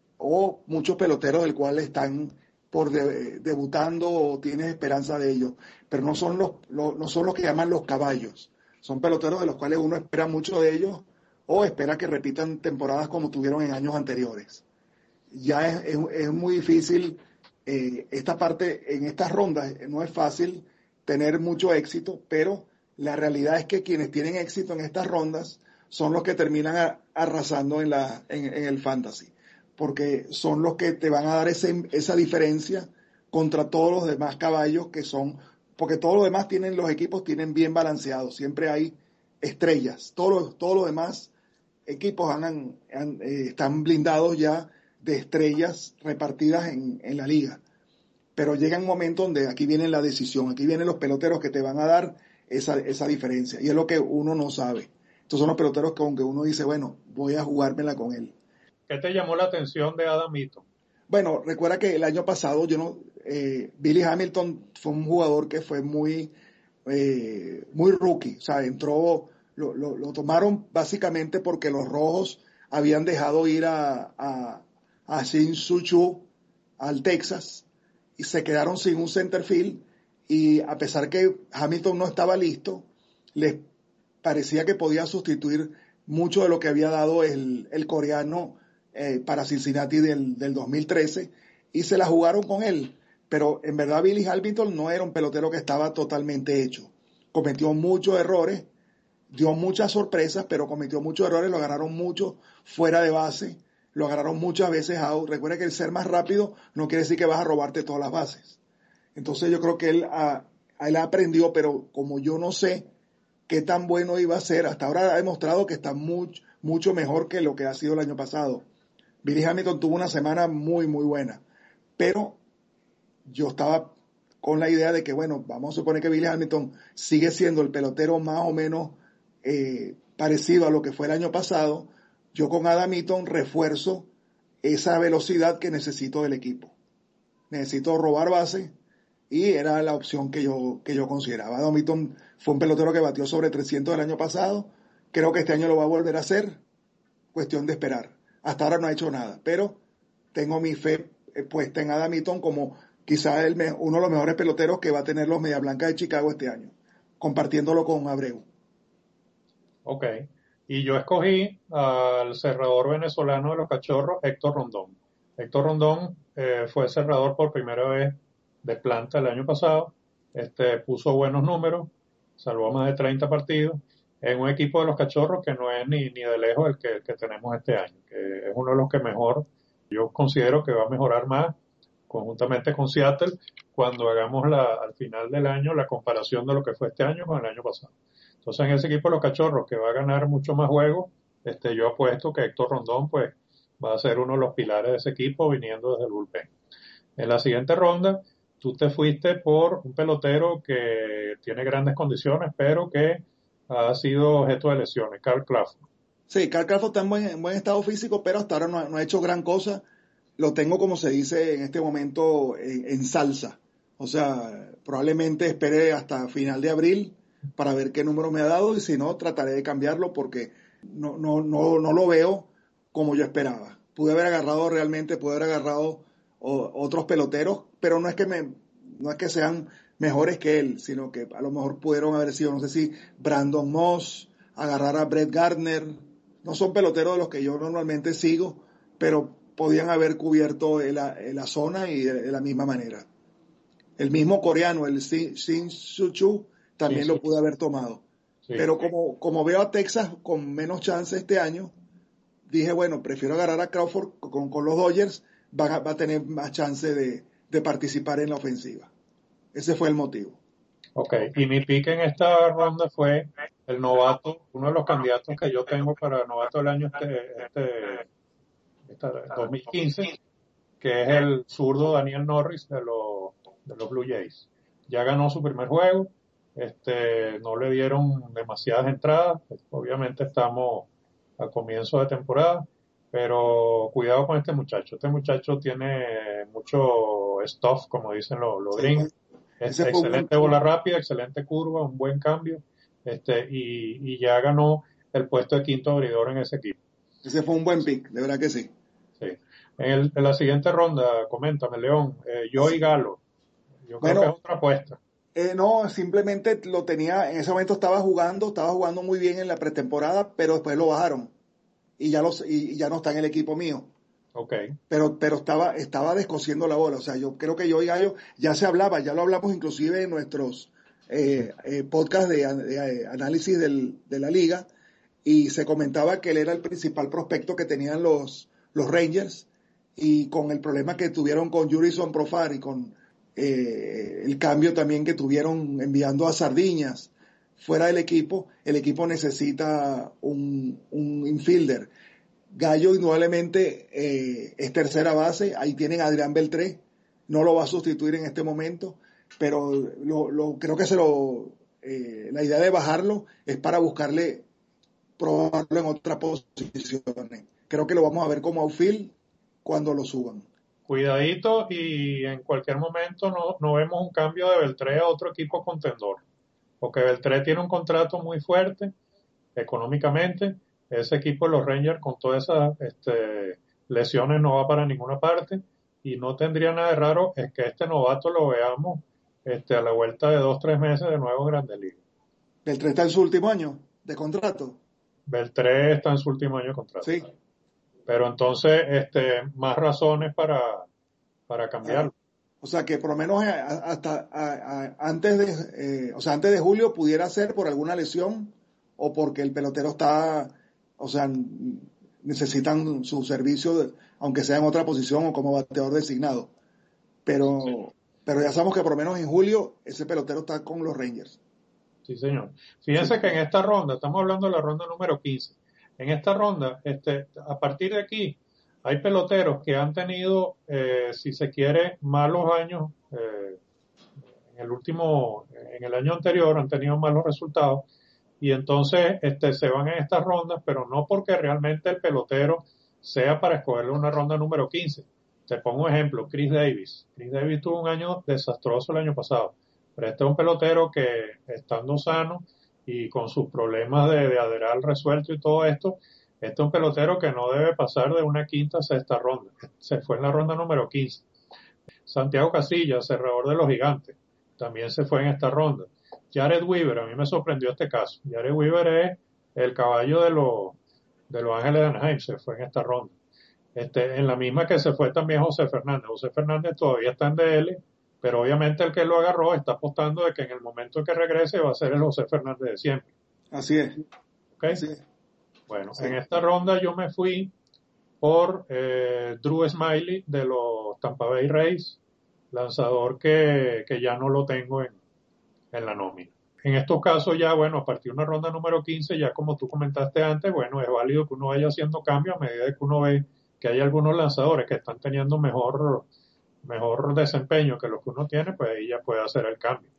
o muchos peloteros del cual están por de, debutando o tienes esperanza de ellos, pero no son los, los, no son los que llaman los caballos. Son peloteros de los cuales uno espera mucho de ellos o espera que repitan temporadas como tuvieron en años anteriores. Ya es, es, es muy difícil eh, esta parte, en estas rondas, no es fácil tener mucho éxito, pero la realidad es que quienes tienen éxito en estas rondas son los que terminan a, arrasando en, la, en, en, el fantasy, porque son los que te van a dar ese, esa diferencia contra todos los demás caballos que son, porque todos los demás tienen, los equipos tienen bien balanceados, siempre hay estrellas, todos los, todos los demás equipos han, han, eh, están blindados ya de estrellas repartidas en, en, la liga. Pero llega un momento donde aquí viene la decisión, aquí vienen los peloteros que te van a dar esa, esa diferencia. Y es lo que uno no sabe. Estos son los peloteros con que uno dice, bueno, voy a jugármela con él. ¿Qué te llamó la atención de Adam Eaton? Bueno, recuerda que el año pasado yo no, eh, Billy Hamilton fue un jugador que fue muy, eh, muy rookie, o sea, entró, lo, lo, lo tomaron básicamente porque los rojos habían dejado ir a, a, a Shin Soo-choo al Texas y se quedaron sin un center field y a pesar que Hamilton no estaba listo, les parecía que podía sustituir mucho de lo que había dado el, el coreano eh, para Cincinnati del, del dos mil trece y se la jugaron con él. Pero en verdad Billy Hamilton no era un pelotero que estaba totalmente hecho. Cometió muchos errores, dio muchas sorpresas, pero cometió muchos errores, lo agarraron mucho fuera de base, lo agarraron muchas veces out. Recuerda que el ser más rápido no quiere decir que vas a robarte todas las bases. Entonces yo creo que él, a, a él aprendió, pero como yo no sé qué tan bueno iba a ser, hasta ahora ha demostrado que está mucho, mucho mejor que lo que ha sido el año pasado. Billy Hamilton tuvo una semana muy, muy buena, pero yo estaba con la idea de que, bueno, vamos a suponer que Billy Hamilton sigue siendo el pelotero más o menos eh, parecido a lo que fue el año pasado. Yo con Adam Eaton refuerzo esa velocidad que necesito del equipo. Necesito robar base y era la opción que yo, que yo consideraba. Adam Eaton fue un pelotero que batió sobre trescientos el año pasado. Creo que este año lo va a volver a hacer. Cuestión de esperar. Hasta ahora no ha hecho nada, pero tengo mi fe puesta en Adam Eaton como quizás el, uno de los mejores peloteros que va a tener los Media Blancas de Chicago este año, compartiéndolo con Abreu. Ok. Y yo escogí al cerrador venezolano de los Cachorros, Héctor Rondón. Héctor Rondón eh, fue cerrador por primera vez de planta el año pasado. Este, puso buenos números, salvó más de treinta partidos en un equipo de los Cachorros que no es ni, ni de lejos el que, el que tenemos este año, que es uno de los que mejor, yo considero que va a mejorar más conjuntamente con Seattle cuando hagamos la, al final del año la comparación de lo que fue este año con el año pasado. Entonces en ese equipo de los Cachorros que va a ganar mucho más juegos, este, yo apuesto que Héctor Rondón pues va a ser uno de los pilares de ese equipo viniendo desde el bullpen. En la siguiente ronda tú te fuiste por un pelotero que tiene grandes condiciones pero que ha sido objeto de lesiones, Carl Crawford. Sí, Carl Crawford está en buen, en buen estado físico, pero hasta ahora no ha, no ha hecho gran cosa. Lo tengo, como se dice en este momento, en, en salsa. O sea, probablemente espere hasta final de abril para ver qué número me ha dado y si no, trataré de cambiarlo porque no, no, no, no lo veo como yo esperaba. Pude haber agarrado realmente, pude haber agarrado o, otros peloteros, pero no es que me, no es que sean mejores que él, sino que a lo mejor pudieron haber sido, no sé si Brandon Moss, agarrar a Brett Gardner. No son peloteros de los que yo normalmente sigo, pero podían haber cubierto la, la zona y de, de la misma manera. El mismo coreano, el Shin Soo-choo, también sí, sí. Lo pude haber tomado. Sí. Pero como, como veo a Texas con menos chance este año, dije, bueno, prefiero agarrar a Crawford con, con los Dodgers, va a, va a tener más chance de, de participar en la ofensiva. Ese fue el motivo. Ok, y mi pick en esta ronda fue el novato, uno de los candidatos que yo tengo para novato del año este, este, este dos mil quince, que es el zurdo Daniel Norris de los, de los Blue Jays. Ya ganó su primer juego, este, no le dieron demasiadas entradas, pues, obviamente estamos a comienzo de temporada, pero cuidado con este muchacho. Este muchacho tiene mucho stuff, como dicen los, los gringos. Es excelente bola rápida, excelente curva, un buen cambio, este, y, y ya ganó el puesto de quinto abridor en ese equipo. Ese fue un buen pick, de verdad que sí. Sí. En, el, en la siguiente ronda, coméntame, León, eh, yo y Galo, yo creo bueno, que es otra apuesta. Eh, no, simplemente lo tenía, en ese momento estaba jugando, estaba jugando muy bien en la pretemporada, pero después lo bajaron y ya, los, y, y ya no está en el equipo mío. Okay. Pero, pero estaba, estaba descosiendo la bola. O sea, yo creo que yo y Gallo ya se hablaba, ya lo hablamos inclusive en nuestros eh, eh, podcasts de, de análisis del, de la liga, y se comentaba que él era el principal prospecto que tenían los, los Rangers, y con el problema que tuvieron con Jurison Profar y con eh, el cambio también que tuvieron enviando a Sardiñas fuera del equipo, el equipo necesita un, un infielder. Gallo indudablemente eh, es tercera base, ahí tienen a Adrián Beltré, no lo va a sustituir en este momento, pero lo, lo, creo que se lo eh, la idea de bajarlo es para buscarle, probarlo en otras posiciones. Creo que lo vamos a ver como outfield cuando lo suban. Cuidadito y en cualquier momento no, no vemos un cambio de Beltré a otro equipo contendor, porque Beltré tiene un contrato muy fuerte económicamente. Ese equipo de los Rangers con todas esas este, lesiones no va para ninguna parte y no tendría nada de raro es que este novato lo veamos este, a la vuelta de dos, tres meses de nuevo en Grandes Ligas. Beltré está en su último año de contrato. Beltré está en su último año de contrato. Sí. Pero entonces, este, más razones para, para cambiarlo. Ah, o sea que por lo menos hasta a, a, antes de, eh, o sea, antes de julio pudiera ser por alguna lesión o porque el pelotero está, o sea, necesitan su servicio, de, aunque sea en otra posición o como bateador designado. Pero, sí. pero ya sabemos que por lo menos en julio ese pelotero está con los Rangers. Sí, señor. Fíjense sí. que en esta ronda, estamos hablando de la ronda número quince, en esta ronda, este, a partir de aquí, hay peloteros que han tenido, eh, si se quiere, malos años, eh, en el último, en el año anterior han tenido malos resultados, y entonces este, se van en estas rondas, pero no porque realmente el pelotero sea para escogerle una ronda número quince. Te pongo un ejemplo, Chris Davis. Chris Davis tuvo un año desastroso el año pasado, pero este es un pelotero que, estando sano y con sus problemas de, de aderal resuelto y todo esto, este es un pelotero que no debe pasar de una quinta a sexta ronda. Se fue en la ronda número quince. Santiago Casillas, cerrador de los Gigantes, también se fue en esta ronda. Jared Weaver, a mí me sorprendió este caso. Jared Weaver es el caballo de los, de los Ángeles de Anaheim, se fue en esta ronda. Este, en la misma que se fue también José Fernández. José Fernández todavía está en D L, pero obviamente el que lo agarró está apostando de que en el momento que regrese va a ser el José Fernández de siempre. Así es. ¿Okay? Así es. Bueno, sí. En esta ronda yo me fui por eh, Drew Smyly de los Tampa Bay Rays, lanzador que, que ya no lo tengo en, en la nómina. En estos casos ya, bueno, a partir de una ronda número quince, ya como tú comentaste antes, bueno, es válido que uno vaya haciendo cambios a medida que uno ve que hay algunos lanzadores que están teniendo mejor, mejor desempeño que lo que uno tiene, pues ahí ya puede hacer el cambio.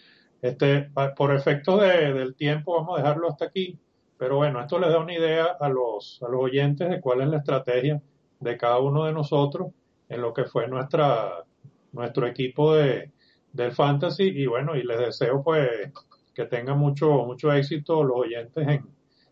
Este, por efecto de, del tiempo vamos a dejarlo hasta aquí, pero bueno, esto les da una idea a los, a los oyentes de cuál es la estrategia de cada uno de nosotros en lo que fue nuestra, nuestro equipo de, del fantasy y bueno, y les deseo pues que tengan mucho, mucho éxito los oyentes en,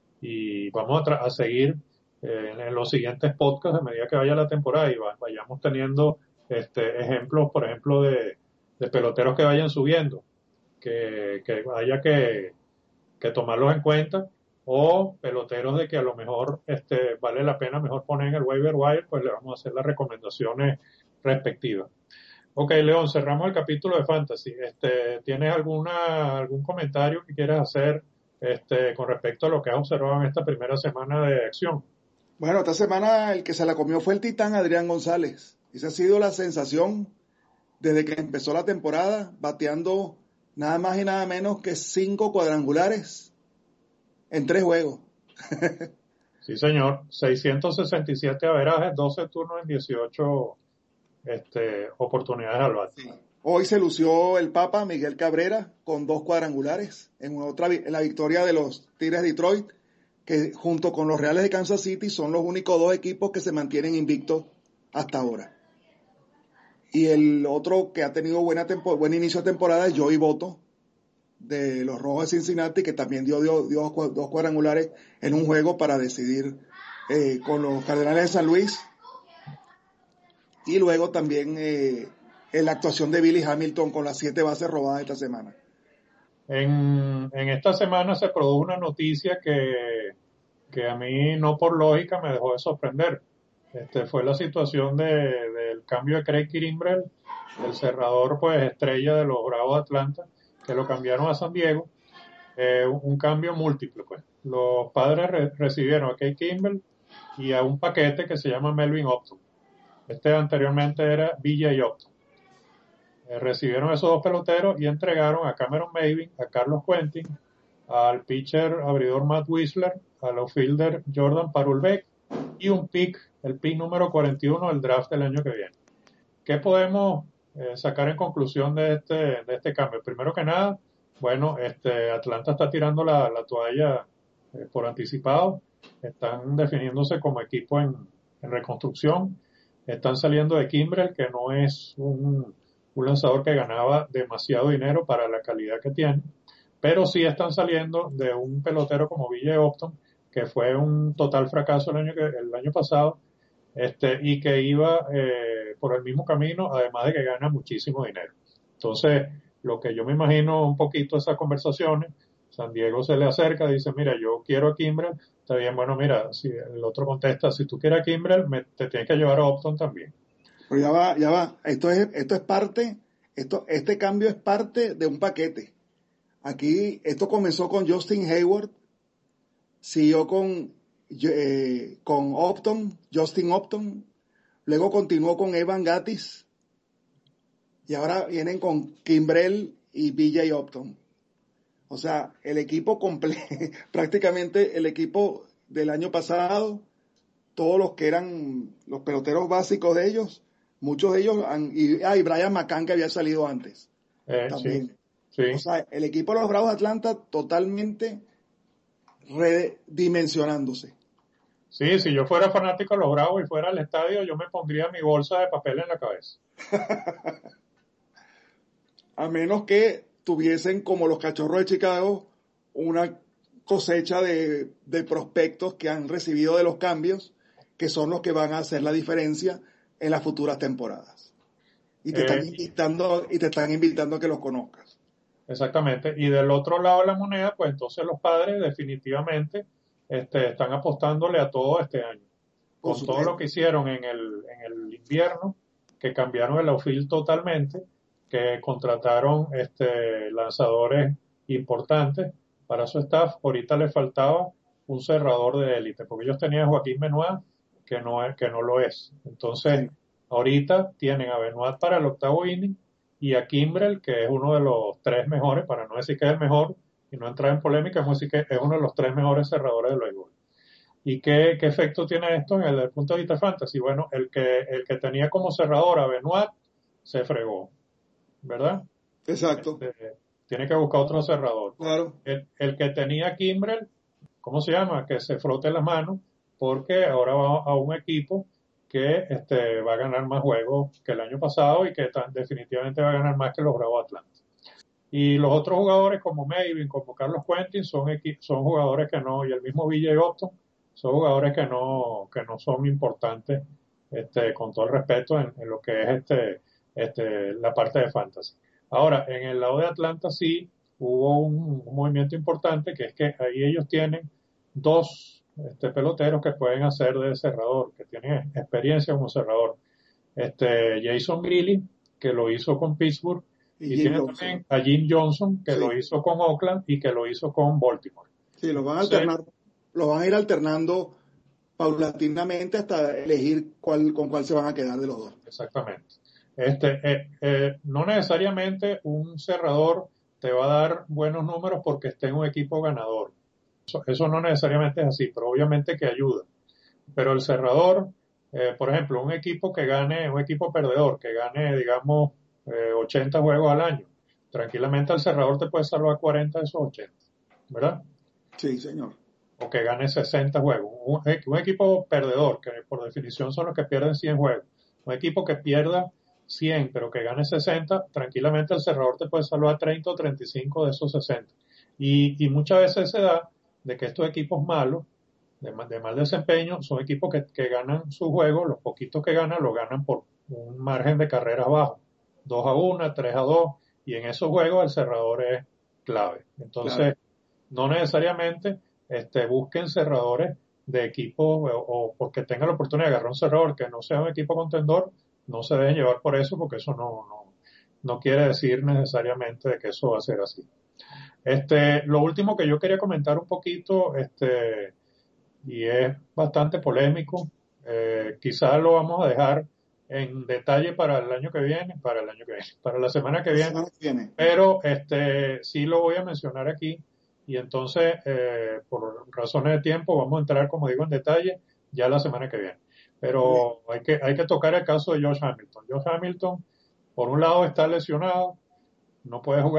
y vamos a, a seguir eh, en, en los siguientes podcasts a medida que vaya la temporada y va, vayamos teniendo este, ejemplos, por ejemplo, de, de peloteros que vayan subiendo, que, que haya que, que tomarlos en cuenta, o peloteros de que a lo mejor este, vale la pena mejor poner en el waiver wire, pues le vamos a hacer las recomendaciones respectivas. Ok, León, cerramos el capítulo de Fantasy. Este, ¿tienes alguna, algún comentario que quieras hacer este, con respecto a lo que has observado en esta primera semana de acción? Bueno, esta semana el que se la comió fue el titán Adrián González. Esa ha sido la sensación desde que empezó la temporada, bateando nada más y nada menos que cinco cuadrangulares en tres juegos. Sí, señor. seiscientos sesenta y siete averajes, doce turnos en dieciocho este, oportunidades al bate. Sí. Hoy se lució el Papa Miguel Cabrera con dos cuadrangulares en, otra, en la victoria de los Tigres de Detroit, que junto con los Reales de Kansas City son los únicos dos equipos que se mantienen invictos hasta ahora. Y el otro que ha tenido buena tempo, buen inicio de temporada es Joey Votto, de los Rojos de Cincinnati, que también dio, dio, dio dos cuadrangulares en un juego para decidir eh, con los Cardenales de San Luis. Y luego también eh, en la actuación de Billy Hamilton con las siete bases robadas esta semana. En, en esta semana se produjo una noticia que, que a mí no por lógica me dejó de sorprender. Este, fue la situación de, del cambio de Craig Kimbrel, el cerrador pues estrella de los Bravos de Atlanta, que lo cambiaron a San Diego. Eh, un cambio múltiple, pues. Los Padres re- recibieron a Craig Kimbrel y a un paquete que se llama Melvin Upton. Este anteriormente era B J Upton. Eh, recibieron esos dos peloteros y entregaron a Cameron Maybin, a Carlos Quentin, al pitcher abridor Matt Whistler, al outfielder Jordan Parulbeck y un pick, el pick número cuarenta y uno del draft del año que viene. ¿Qué podemos eh, sacar en conclusión de este, de este cambio? Primero que nada, Bueno, este, Atlanta está tirando la, la toalla eh, por anticipado. Están definiéndose como equipo en, en reconstrucción. Están saliendo de Kimbrel, que no es un, un lanzador que ganaba demasiado dinero para la calidad que tiene. Pero sí están saliendo de un pelotero como Ville Upton, que fue un total fracaso el año, que, el año pasado, este, y que iba eh, por el mismo camino, además de que gana muchísimo dinero. Entonces, lo que yo me imagino un poquito esas conversaciones, San Diego se le acerca, dice, mira, yo quiero a Kimbrel, está bien, bueno, mira, si el otro contesta, si tú quieres a Kimbrel, me, te tienes que llevar a Upton también. Pero ya va, ya va. Esto es, esto es parte, esto, este cambio es parte de un paquete. Aquí, esto comenzó con Justin Hayward, siguió con, eh, con Upton, Justin Upton, luego continuó con Evan Gattis y ahora vienen con Kimbrel y B J Upton. O sea, el equipo completo, prácticamente el equipo del año pasado, todos los que eran los peloteros básicos de ellos, muchos de ellos, han, y, ah, y Brian McCann que había salido antes Eh, sí, también. O sí. sea, el equipo de los Bravos de Atlanta totalmente redimensionándose. Sí, si yo fuera fanático de los Bravos y fuera al estadio, yo me pondría mi bolsa de papel en la cabeza. A menos que tuviesen como los Cachorros de Chicago una cosecha de, de prospectos que han recibido de los cambios, que son los que van a hacer la diferencia en las futuras temporadas. Y te están Eh, invitando, y te están invitando a que los conozcas. Exactamente. Y del otro lado de la moneda, pues entonces los padres definitivamente este, están apostándole a todo este año. Por Con todo lo supuesto. que hicieron en el, en el invierno, que cambiaron el outfield totalmente, que contrataron este, lanzadores importantes para su staff. Ahorita le faltaba un cerrador de élite, porque ellos tenían a Joaquín Benoit, que no, es, que no lo es. Entonces, Sí. ahorita tienen a Benoit para el octavo inning y a Kimbrel, que es uno de los tres mejores, para no decir que es el mejor y no entrar en polémica, vamos a decir que es uno de los tres mejores cerradores del béisbol. ¿Y qué, qué efecto tiene esto en el, desde el punto de vista fantasy? Bueno, el que, el que tenía como cerrador a Benoit se fregó, ¿verdad? Exacto. Este, tiene que buscar otro cerrador. Claro. El, el que tenía Kimbrel, ¿cómo se llama? Que se frote las manos, porque ahora va a un equipo que este, va a ganar más juegos que el año pasado y que tan, definitivamente va a ganar más que los Bravos Atlanta. Y los otros jugadores como Mayvin, como Carlos Quentin, son, son jugadores que no, y el mismo Villa y Upton, son jugadores que no, que no son importantes, este, con todo el respeto, en, en lo que es este, este, la parte de fantasy. Ahora, en el lado de Atlanta sí hubo un, un movimiento importante, que es que ahí ellos tienen dos este, peloteros que pueden hacer de cerrador, que tienen experiencia como cerrador. Este, Jason Greeley, que lo hizo con Pittsburgh, Y y Jim tiene Johnson. también a Jim Johnson, que lo Sí. hizo con Oakland y que lo hizo con Baltimore. Sí, los van a Entonces, alternar, los van a ir alternando paulatinamente hasta elegir cuál, con cuál se van a quedar de los dos. exactamente. Este, eh, eh, no necesariamente un cerrador te va a dar buenos números porque esté en un equipo ganador. Eso, eso no necesariamente es así, pero obviamente que ayuda. Pero el cerrador, eh, por ejemplo, un equipo que gane, un equipo perdedor, que gane, digamos, eh, ochenta juegos al año, tranquilamente el cerrador te puede salvar cuarenta de esos ochenta, ¿verdad? Sí, señor. O que gane sesenta juegos. Un, un, equipo perdedor, que por definición son los que pierden cien juegos. Un equipo que pierda cien, pero que gane sesenta, tranquilamente el cerrador te puede salvar treinta o treinta y cinco de esos sesenta. Y, y muchas veces se da de que estos equipos malos, de, de mal desempeño, son equipos que, que ganan su juego, los poquitos que ganan, lo ganan por un margen de carreras bajo. dos a uno, tres a dos, y en esos juegos el cerrador es clave. Claro. Entonces, no necesariamente este, busquen cerradores de equipo o, o porque tengan la oportunidad de agarrar un cerrador que no sea un equipo contendor, no se dejen llevar por eso porque eso no, no, no quiere decir necesariamente de que eso va a ser así. Este, lo último que yo quería comentar un poquito, este, y es bastante polémico, eh, quizás lo vamos a dejar en detalle para el año que viene, para el año que viene, para la semana que La viene, semana que viene. pero este sí lo voy a mencionar aquí y entonces eh, por razones de tiempo vamos a entrar, como digo, en detalle ya la semana que viene. Muy bien. Pero hay que hay que tocar el caso de Josh Hamilton. Josh Hamilton, por un lado, está lesionado, no puede jugar,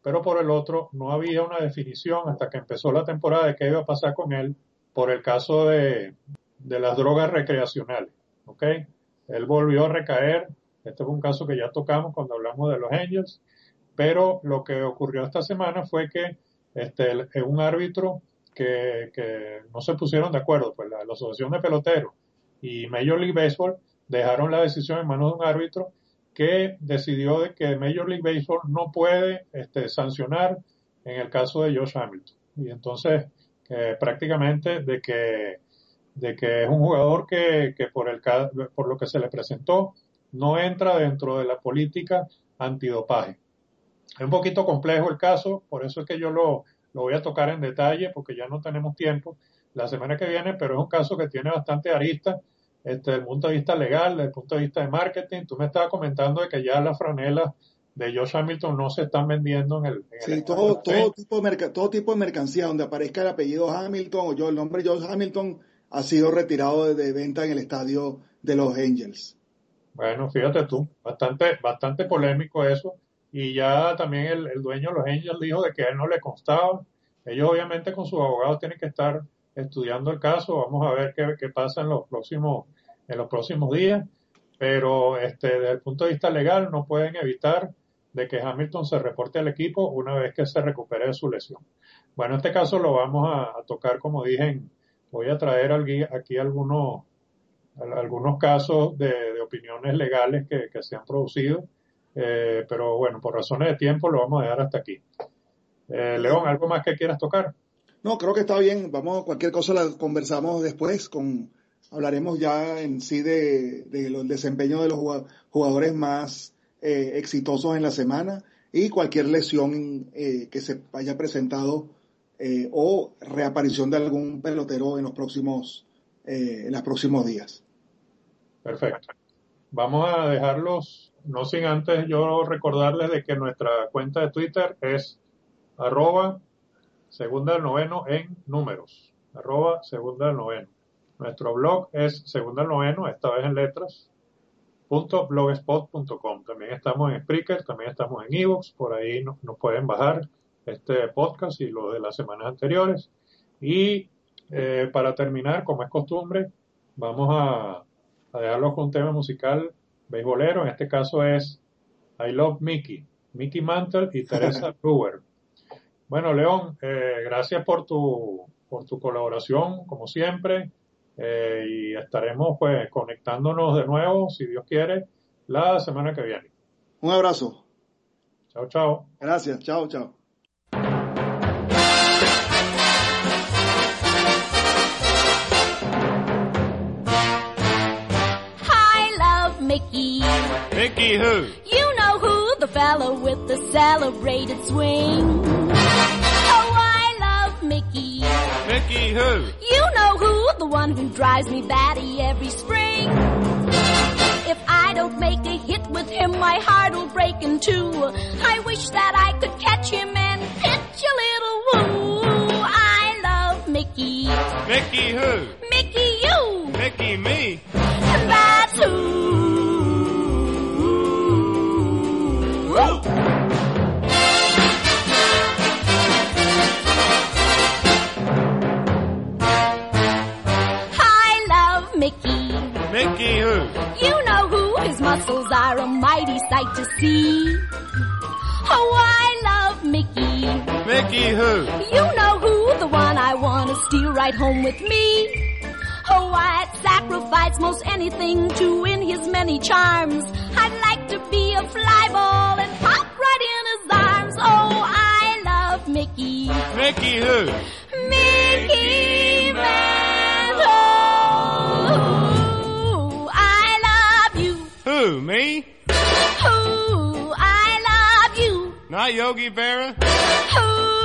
pero por el otro no había una definición hasta que empezó la temporada de qué iba a pasar con él por el caso de, de las drogas recreacionales, ¿ok? Él volvió a recaer, este fue un caso que ya tocamos cuando hablamos de los Angels, pero lo que ocurrió esta semana fue que este, el, un árbitro que, que no se pusieron de acuerdo, pues la, la Asociación de Peloteros y Major League Baseball dejaron la decisión en manos de un árbitro que decidió de que Major League Baseball no puede este, sancionar en el caso de Josh Hamilton. Y entonces, eh, prácticamente de que, de que es un jugador que, que por, el, por lo que se le presentó no entra dentro de la política antidopaje. Es un poquito complejo el caso, por eso es que yo lo, lo voy a tocar en detalle, porque ya no tenemos tiempo la semana que viene, pero es un caso que tiene bastante aristas este, desde el punto de vista legal, desde el punto de vista de marketing. Tú me estabas comentando de que ya las franelas de Josh Hamilton no se están vendiendo en el... En sí, el todo, todo, tipo de merc- todo tipo de mercancía donde aparezca el apellido Hamilton o yo, el nombre Josh Hamilton ha sido retirado de, de venta en el estadio de los Angels. Bueno, fíjate tú, bastante, bastante polémico eso. Y ya también el, el dueño de los Angels dijo de que a él no le constaba. Ellos obviamente con sus abogados tienen que estar estudiando el caso. Vamos a ver qué, qué pasa en los próximos, en los próximos días. Pero este, desde el punto de vista legal no pueden evitar de que Hamilton se reporte al equipo una vez que se recupere de su lesión. Bueno, este caso lo vamos a, a tocar, como dije, en, voy a traer aquí, aquí algunos, algunos casos de, de opiniones legales que, que se han producido. Eh, pero bueno, por razones de tiempo lo vamos a dejar hasta aquí. Eh, León, ¿algo más que quieras tocar? No, creo que está bien. Vamos, cualquier cosa la conversamos después. Con, hablaremos ya en sí de, de lo, el desempeño de los jugadores más eh, exitosos en la semana y cualquier lesión eh, que se haya presentado eh, o reaparición de algún pelotero en los próximos, eh, en los próximos días. Perfecto. Vamos a dejarlos, no sin antes yo recordarles de que nuestra cuenta de Twitter es arroba segunda del noveno en números, arroba segunda del noveno. Nuestro blog es segunda del noveno, esta vez en letras, punto blogspot punto com. También estamos en Spreaker, también estamos en iVoox, por ahí nos, nos pueden bajar este podcast y lo de las semanas anteriores. Y eh, para terminar, como es costumbre, vamos a a dejarlos con un tema musical beisbolero. En este caso es I Love Mickey, Mickey Mantle y Teresa Brewer. Bueno, León, eh, gracias por tu por tu colaboración, como siempre, eh, y estaremos pues conectándonos de nuevo, si Dios quiere, la semana que viene. Un abrazo. Chao, chao. Gracias, chao, chao. Mickey. Mickey who? You know who, the fellow with the celebrated swing. Oh, I love Mickey. Mickey who? You know who, the one who drives me batty every spring. If I don't make a hit with him, my heart'll break in two. I wish that I could catch him and pitch a little woo. I love Mickey. Mickey who? Mickey you. Mickey me. And that's who. I love Mickey. Mickey who? You know who, his muscles are a mighty sight to see. Oh, I love Mickey. Mickey who? You know who, the one I want to steal right home with me. Oh, I'd sacrifice most anything to win his many charms. I'd like to be a fly ball and pop right in his arms. Oh, I love Mickey. Mickey who? Mickey Mantle. I love you. Who, me? Ooh, I love you. Not Yogi Berra? Ooh,